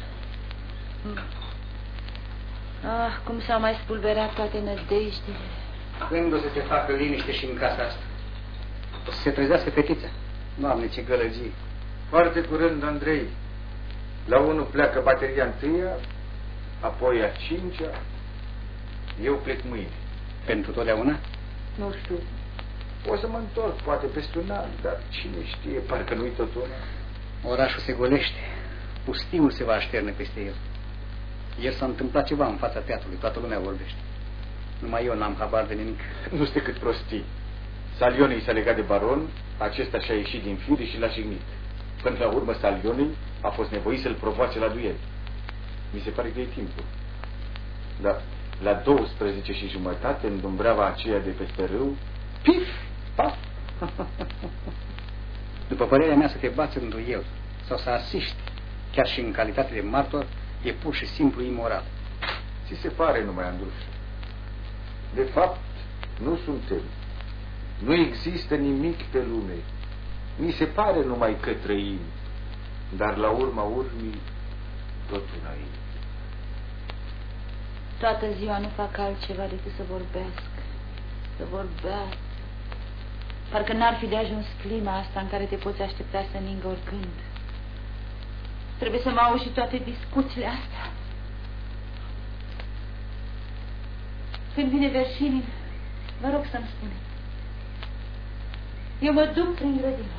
Ah, cum s-au mai spulberat toate nădejdile. Când o să se facă liniște și în casa asta? O să se trezească fetița. Doamne, ce gălăgie. Foarte curând, Andrei. La unul pleacă bateria întâia, apoi a cincea. Eu plec mâine. Pentru totdeauna? Nu știu. O să mă întorc, poate peste un an, dar cine știe, parcă nu-i tot una. Orașul se golește. Pustiul se va așterne peste el. Ieri s-a întâmplat ceva în fața teatrului, toată lumea vorbește. Numai eu n-am habar de nimic. Nu știu cât prostii. Salionei s-a legat de baron, acesta și-a ieșit din fire și l-a jignit. Până la urmă Salionei a fost nevoit să-l provoace la duel. Mi se pare că e timpul. Dar la 12:30, în dumbreava aceea de peste râu, pif, paf. După părerea mea, să te bați în duel sau să asiști, chiar și în calitate de martor, e pur și simplu imoral. Ți se pare numai, Andruș. De fapt, nu suntem. Nu există nimic pe lume. Mi se pare numai că trăim. Dar la urma urmii, tot una e. Toată ziua nu fac altceva decât să vorbesc. Să vorbesc. Parcă n-ar fi de ajuns clima asta în care te poți aștepta să ningă oricând. Trebuie să mă auzi și toate discuțiile astea. Când vine Verșinin, vă rog să-mi spune. Eu mă duc prin grădină.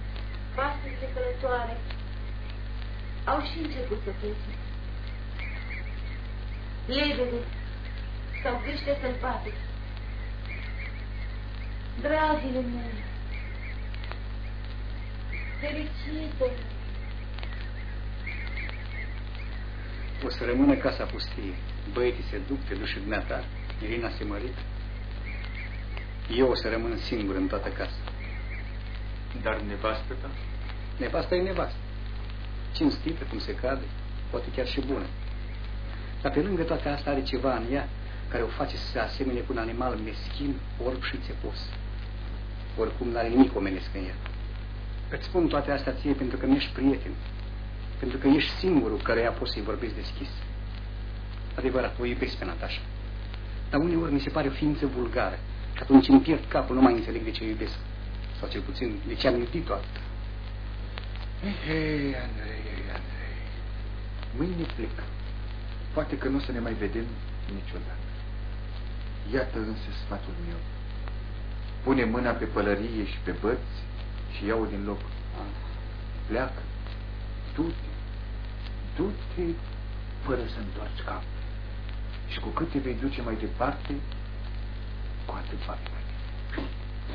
Vastele călătoare au și început să plece. lebede sau gâște sălbatic. Dragile mele, fericită! O să rămână casa pustie. Băieții se duc, te duci și dumneata. Irina se mărită. Eu o să rămân singur în toată casa. Dar nevastă ta? Nevasta e nevastă. Cinstită, cum se cade, poate chiar și bună. Dar pe lângă toate astea are ceva în ea care o face să se asemene cu un animal meschin, orb și țepos. Oricum n-are nimic omenesc în ea. Îți spun toate astea ție pentru că mi-ești prieten. Pentru că ești singurul căreia poți să-i vorbești deschis. Adevărat, o iubesc pe Natașa. Dar uneori mi se pare o ființă vulgară. Și atunci îmi pierd capul, nu mai înțeleg de ce o iubesc. Sau cel puțin de ce am iubit-o atât. Hei, Andrei. Mâine plec. Poate că nu o să ne mai vedem niciodată. Iată însă sfatul meu. Pune mâna pe pălărie și pe băți și ia-o din loc. Pleacă. Du-te fără să întoarci cap. Și cu cât te vei duce mai departe, cu atât va fi mai bine.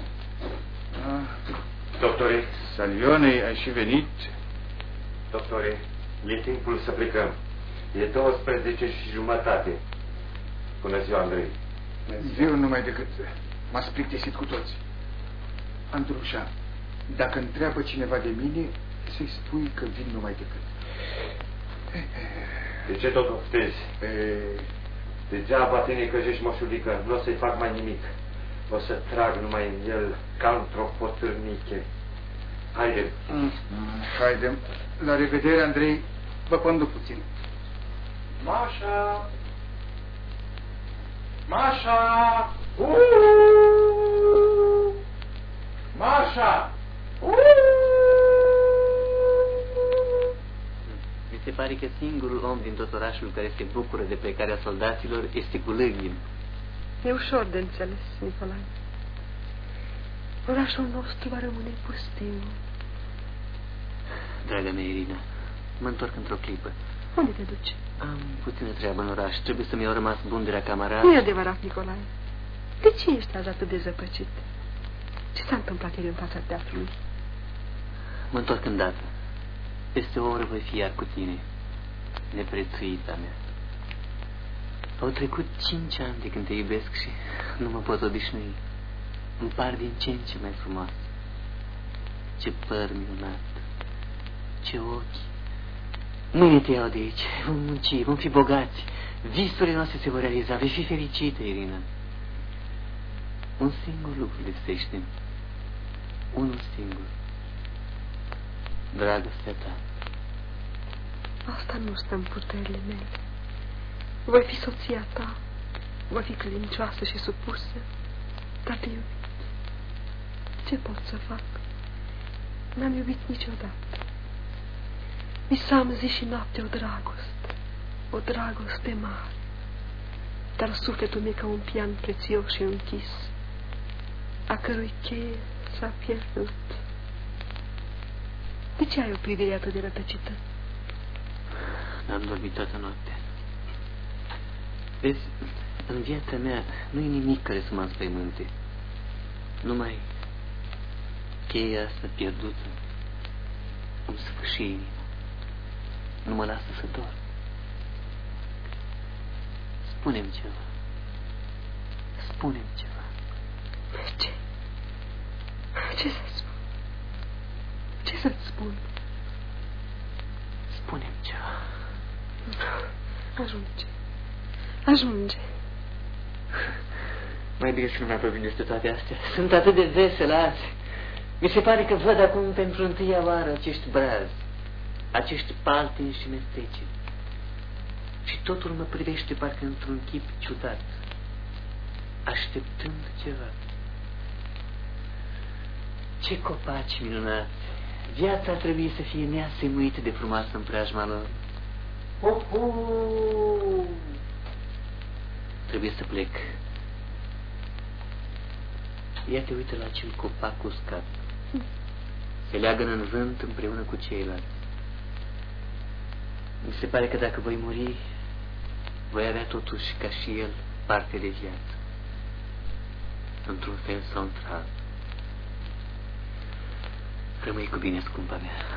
Doctore, Salione, ai și venit? Doctore, e timpul să plecăm. E 12:30. Bună ziua, Andrei. Ziua numai decât m-a plictisit cu toți. Andrușa, dacă întreabă cineva de mine, să-i spui că vin numai decât. De ce tot oftezi? Degeaba te necăjești, moșulică, nu o să-i fac mai nimic. O să trag numai în el ca într-o potârniche. Haide. Haide. La revedere, Andrei. Vă conduc puțin. Mașa! Mașa! Mașa! Mi se pare că singurul om din tot orașul care se bucură de plecarea soldaților este Gulăghin. E ușor de înțeles, Nicolae. Orașul nostru va rămâne pustiu. Draga mea, Irina, mă întorc într-o clipă. Unde te duci? Am puțină treabă în oraș. Trebuie să mi-au rămas bun de la camarat. Nu e adevărat, Nicolae. De ce ești azi atât de zăpăcit? Ce s-a întâmplat ieri în fața teatrului? Mă întorc îndată. Peste o oră voi fi iar cu tine, neprețuita mea. Au trecut 5 ani de când te iubesc și nu mă pot odihnui. Îmi par din ce în ce mai frumoasă. Ce păr minunat, ce ochi. Mâine te iau de aici, vom munci, vom fi bogați. Visurile noastre se vor realiza, vei fi fericită, Irina. Un singur lucru lipsește. Unul singur. Dragostea ta. Asta nu stă în puterile mele. Voi fi soția ta, voi fi credincioasă și supusă, dar te iubit. Ce pot să fac? N-am iubit niciodată. Visam zi și noapte o dragoste mare, dar sufletul meu ca un pian prețios și închis, a cărui cheie s-a pierdut. De ce ai o privire atât de rătăcită? N-am dormit toată noaptea. Vezi, în viața mea nu e nimic care să mă înspăimânte. Numai cheia asta pierdută îmi sfârși inima. Nu mă lasă să dorm. Spune-mi ceva. Spune-mi ceva. Ce? Ce să-ți spun? Ce să-ți spun? Spune-mi ceva. Ajunge. Mai bine să nu mai vorbim despre toate astea. Sunt atât de veselă azi. Mi se pare că văd acum pentru întâia oară acești brazi, acești paltini și mestece. Și totul mă privește parcă într-un chip ciudat, așteptând ceva. Ce copaci minunați! Viața trebuie să fie neasemuită de frumoasă în preajma lor. Trebuie să plec. Ia te uită la acel copac uscat. Se leagă în vânt împreună cu ceilalți. Mi se pare că dacă voi muri, voi avea totuși, ca și el, parte de viață, într-un fel sau într-altul. Rămâi cu bine, scumpa mea.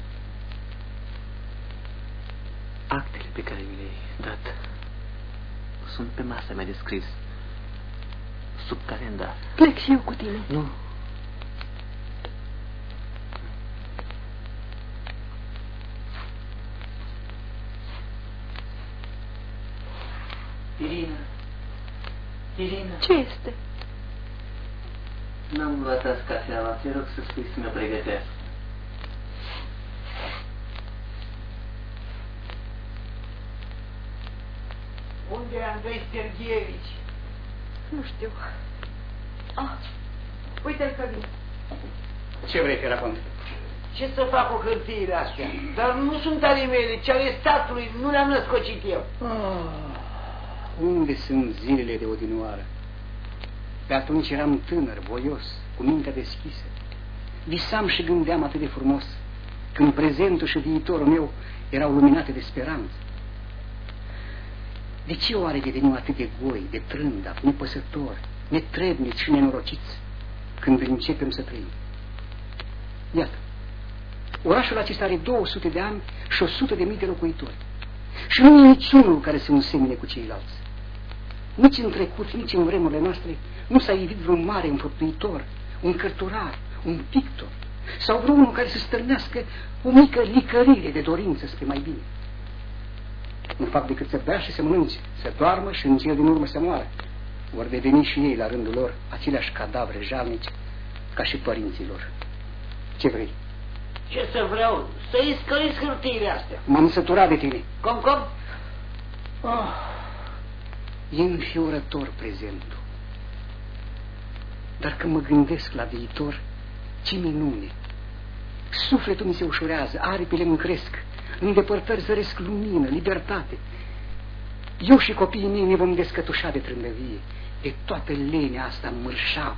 Actele pe care mi le-ai dat sunt pe masa mea de scris, sub calendar. Plec și eu cu tine. Nu. Irina. Ce este? N-am luat azi cafeaua, te rog să spui să mă pregătească. Unde e Andrei Sergievici? Nu știu. Uite-l că vine. Ce vrei, Ferapont? Ce să fac cu hârtiile astea? Dar nu sunt ale mele, ci ale statului, nu le-am născocit eu. Unde sunt zilele de odinioară? Pe atunci eram tânăr, voios, cu mintea deschisă. Visam și gândeam atât de frumos, când prezentul și viitorul meu erau luminate de speranță. De ce oare devenim atât de goi, de trândav, nepăsători, netrebnici și nenorociți, când începem să trăim? Iată, orașul acesta are 200 de ani și 100.000 de locuitori. Și nu e niciunul care se însemne cu ceilalți. Nici în trecut, nici în vremurile noastre nu s-a ivit vreun mare înfăptuitor, un cărturar, un pictor, sau vreunul care să stârnească o mică licărire de dorință spre mai bine. Nu fac decât să bea și să mănânce, să doarmă și în cele din urmă să moară. Vor deveni și ei la rândul lor aceleași cadavre jalnici ca și părinții lor. Ce vrei? Ce să vreau? Să-i scăliți hârtiile astea. M-am săturat de tine. Cum? E înfiorător prezentul. Dar când mă gândesc la viitor, ce minune! Sufletul mi se ușurează, aripile îmi cresc, în depărtări zăresc lumină, libertate. Eu și copiii mei ne vom descătușa de trândăvie, de toată lenea asta mărșavă.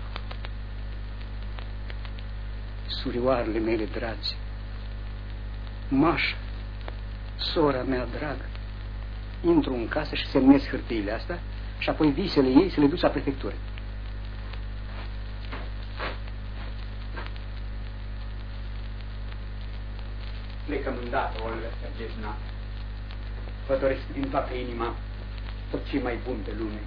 Surioarele mele dragi, Mașa, sora mea dragă, intru în casă și semnez hârtiile astea și apoi visele ei să le duc la prefectură. Plecăm îndată, Olga Sergevna. Vă doresc din toată inima tot ce mai bun pe lume.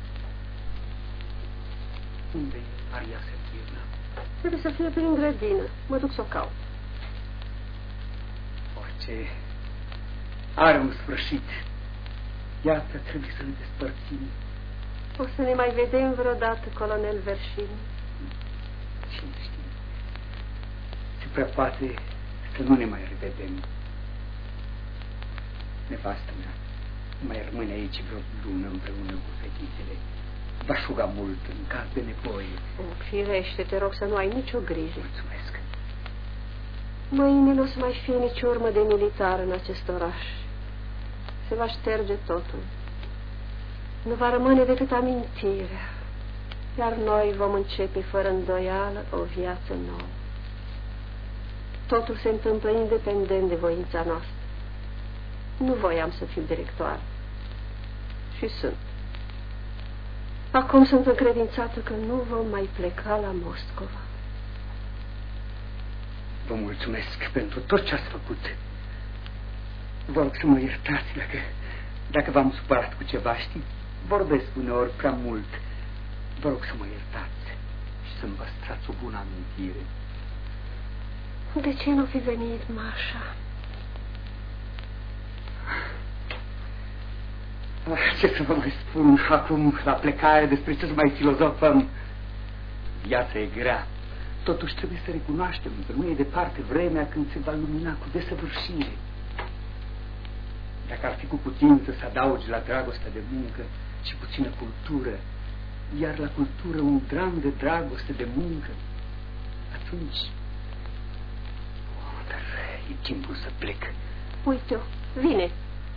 Unde e Maria Sergevna? Trebuie să fie prin grădină. Mă duc să o caut. Orice are un sfârșit. Iată, trebuie să ne despărțim. O să ne mai vedem vreodată, colonel Verșin. Cine știe? Se prea poate să nu ne mai revedem. Nevastă mea mai rămâne aici vreo lună împreună cu fetițele. Va șuga mult în caz de nevoie. Firește, te rog să nu ai nicio grijă. Mulțumesc. Mâine nu o să mai fie nici urmă de militar în acest oraș. Se va șterge totul. Nu va rămâne decât amintirea. Iar noi vom începe fără îndoială o viață nouă. Totul se întâmplă independent de voința noastră. Nu voiam să fiu directoare. Și sunt. Acum sunt încredințată că nu vom mai pleca la Moscova. Vă mulțumesc pentru tot ce ați făcut. Vă rog să mă iertați dacă v-am supărat cu ceva, știi? Vorbesc uneori prea mult. Vă rog să mă iertați și să-mi păstrați o bună amintire. De ce nu fi venit, Mașa? Ce să vă mai spun acum la plecare, despre ce să mai filozofăm? Viața e grea. Totuși trebuie să recunoaștem că nu e departe vremea când se va lumina cu desăvârșire. Dacă ar fi cu putință să adaugi la dragostea de muncă și puțină cultură, iar la cultură un dram de dragoste de muncă, atunci... dar e timpul să plec. Uite-o, vine.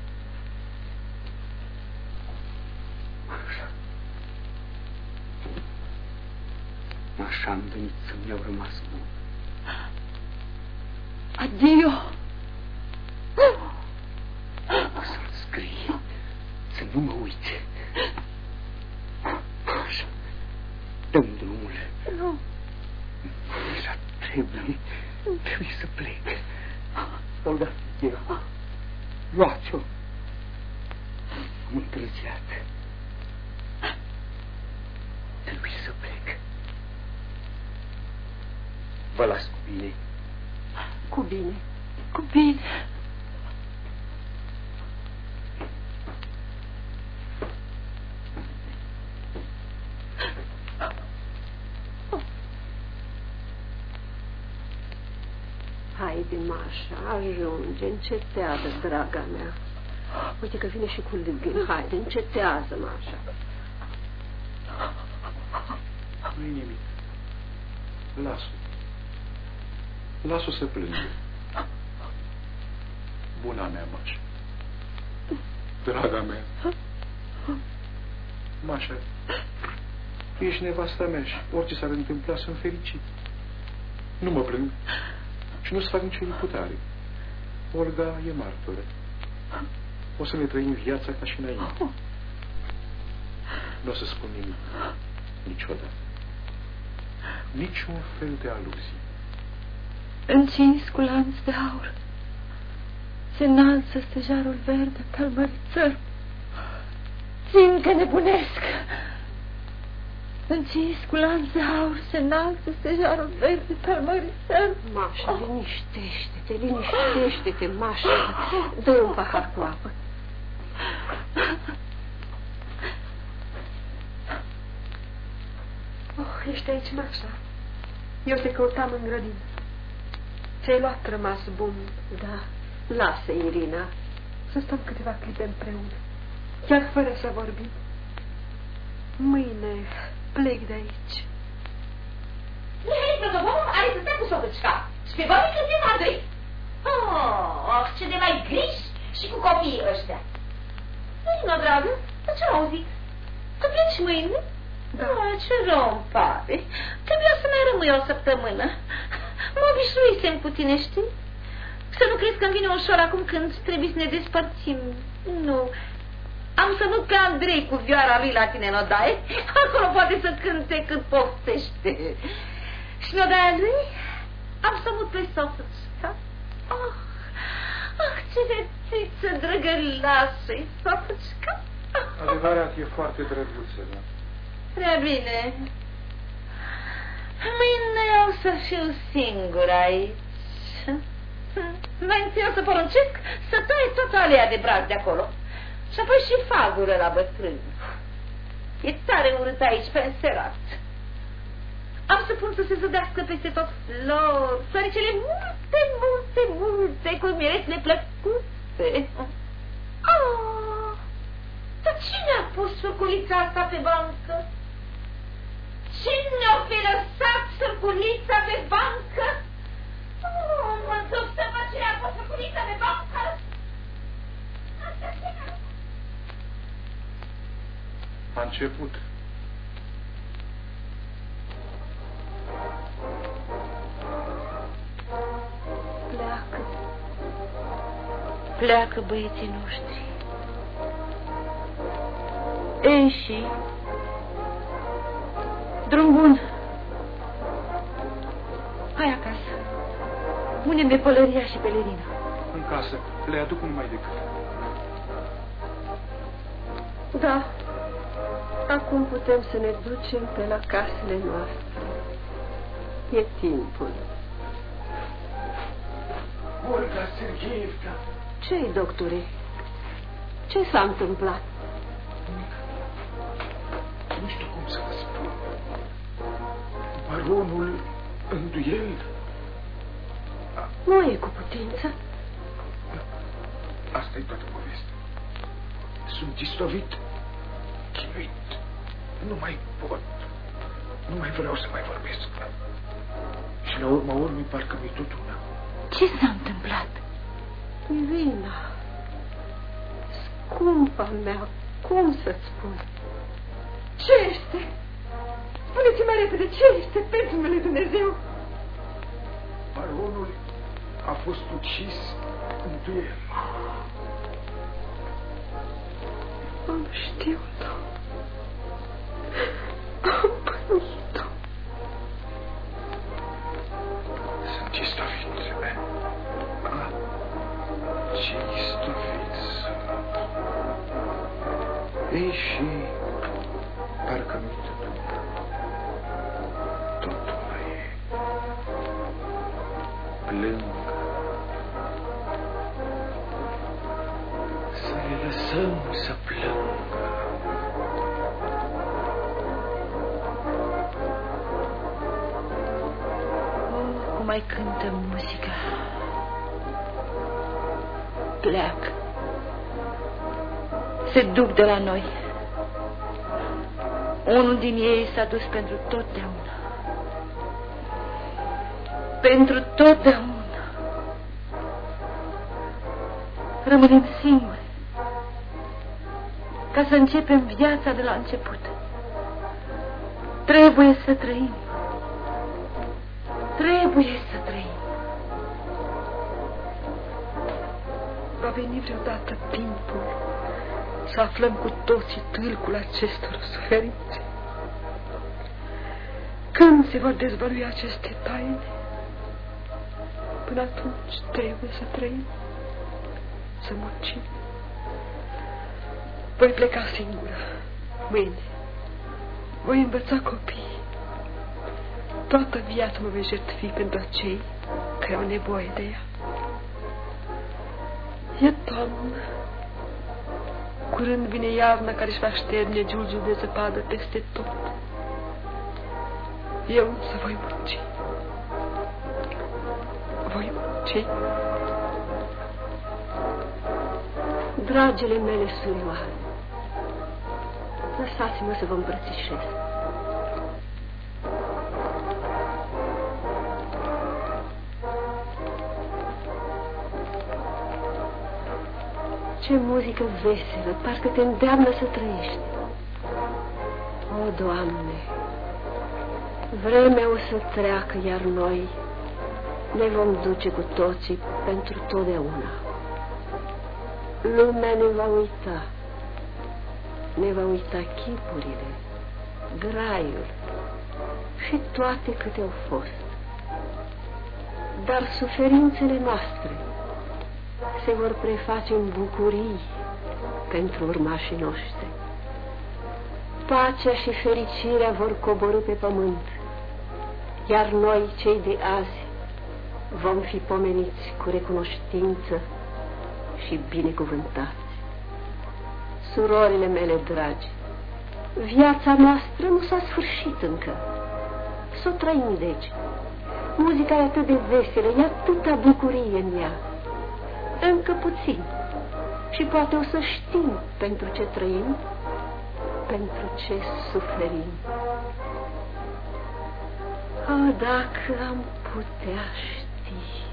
Așa am venit să-mi iau rămas bun. Adio! O să-l scrii, să nu mă dăm drumul. Nu. Așa trebuie să plec. Olga, luați-o. Am întârziat. Trebuie să plec. Vă las cu bine. Cu bine. Cu bine. Haide, Mașa, ajunge, încetează, draga mea. Uite că vine și cu Lânghin. Haide, încetează, Mașa. Nu-i nimic. Las-o. Las-o să plângă. Buna mea, Mașa. Draga mea. Mașa, tu ești nevasta mea și orice s-ar întâmpla sunt fericit. Nu mă plâng și nu-ți fac nicio imputare. Olga e martoră. O să ne trăim viața ca și înainte. Nu o să spun nimic. Niciodată. Niciun fel de aluzie. Încins cu lanț de aur se înalță stejarul verde pe-al mărițăr. Țin că nebunesc. Încins cu lanț de aur se înalță stejarul verde pe-al mărițăr. Mașa, liniștește-te, liniștește-te, Mașa. Dă un pahar cu apă. Oh, ești aici, Mașa. Eu te căutam în grădină. Ți-ai luat rămas bun. Da, lasă, Irina. Să stăm câteva clipe împreună, chiar fără să vorbim. Mâine plec de aici. Hei, protobomul are să stea cu socăcica și pe banii că te doi. Oh, ce de mai griji și cu copiii ăștia. Irina, dragă, ce am auzit? Că pleci mâine? Da. Ce rău îmi pare. Trebuia să mai rămâi o săptămână. Mă obișnuisem cu tine, știi? Să nu crezi că-mi vine ușor acum când trebuie să ne despărțim. Nu. Am să văd pe Andrei cu vioara lui la tine în odaie. Acolo poate să cânte cât poftește. Și în odaia lui am să mut pe sofăcica. Ce vețiță drăgălașă-i sofăcica. Adevărat, e foarte drăguță, da? Prea bine. Mâine o să fiu singur aici. Mai întâi o să poruncesc să taie toată alea de braț de acolo. Și apoi și fagură la bătrân. E tare urât aici, pe înserat. Am să pun să se zădească peste tot flori, floricele multe, multe, multe, cu mirețe plăcute. Dar cine a pus furculița asta pe bancă? Cine o fi lăsat furculița pe bancă? Mă întreb să văd cine a pus furculița pe bancă? A început. Pleacă. Pleacă băieții noștri. Enși. Drum bun. Hai acasă. Pune-mi pe pălăria și pelerina. În casă. Le aduc numai decât. Da. Acum putem să ne ducem pe la casele noastre. E timpul. Olga Sergeevna! Ce-i, doctore? Ce s-a întâmplat? Nu știu cum să vă spun. Baronul în duel... Nu e cu putință. Asta e toată povestea. Sunt istovit, chinuit. Nu mai pot. Nu mai vreau să mai vorbesc. Și la urma urmei parcă mi-e tot una. Ce s-a întâmplat? Irina, scumpa mea, cum să-ți spun? Ce este? Spune-ți mai repede, ce este pentru numele Dumnezeu? Baronul a fost ucis în duel. Am știut. Am pănit. plângă, să le lăsăm să plângă. Oh, cum mai cântă muzica. Pleacă. Se duc de la noi. Unul din ei s-a dus pentru totdeauna. Pentru totdeauna. Rămânem singuri. Ca să începem viața de la început. Trebuie să trăim. Trebuie să trăim. Va veni vreodată timpul să aflăm cu toții tâlcul acestor suferințe. Când se vor dezvălui aceste taine? Până atunci trebuie să trăim, să muncim. Voi pleca singură, mâine. Voi învăța copiii. Toată viața mă voi jertfi pentru acei care au nevoie de ea. E toamnă. Curând vine iarna care își va șterge giulgiul de zăpadă peste tot. Eu însă voi munci. Voi munci. Dragele mele surioare, lăsați-mă să vă îmbrățișez. Ce muzică veselă, parcă te îndeamnă să trăiești. O, Doamne, vremea o să treacă, iar noi ne vom duce cu toții pentru totdeauna. Lumea ne va uita, ne va uita chipurile, graiul și toate câte au fost. Dar suferințele noastre se vor preface în bucurii pentru urmașii noștri. Pacea și fericirea vor coborî pe pământ, iar noi, cei de azi, vom fi pomeniți cu recunoștință și binecuvântați. Surorile mele dragi, viața noastră nu s-a sfârșit încă. Să o trăim, deci. Muzica e atât de veselă, e atâta bucurie în ea. Încă puțin. Și poate o să știm pentru ce trăim, pentru ce suferim. Oh, dacă am putea ști,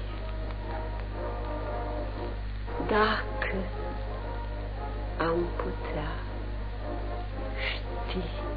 dacă am putea ști.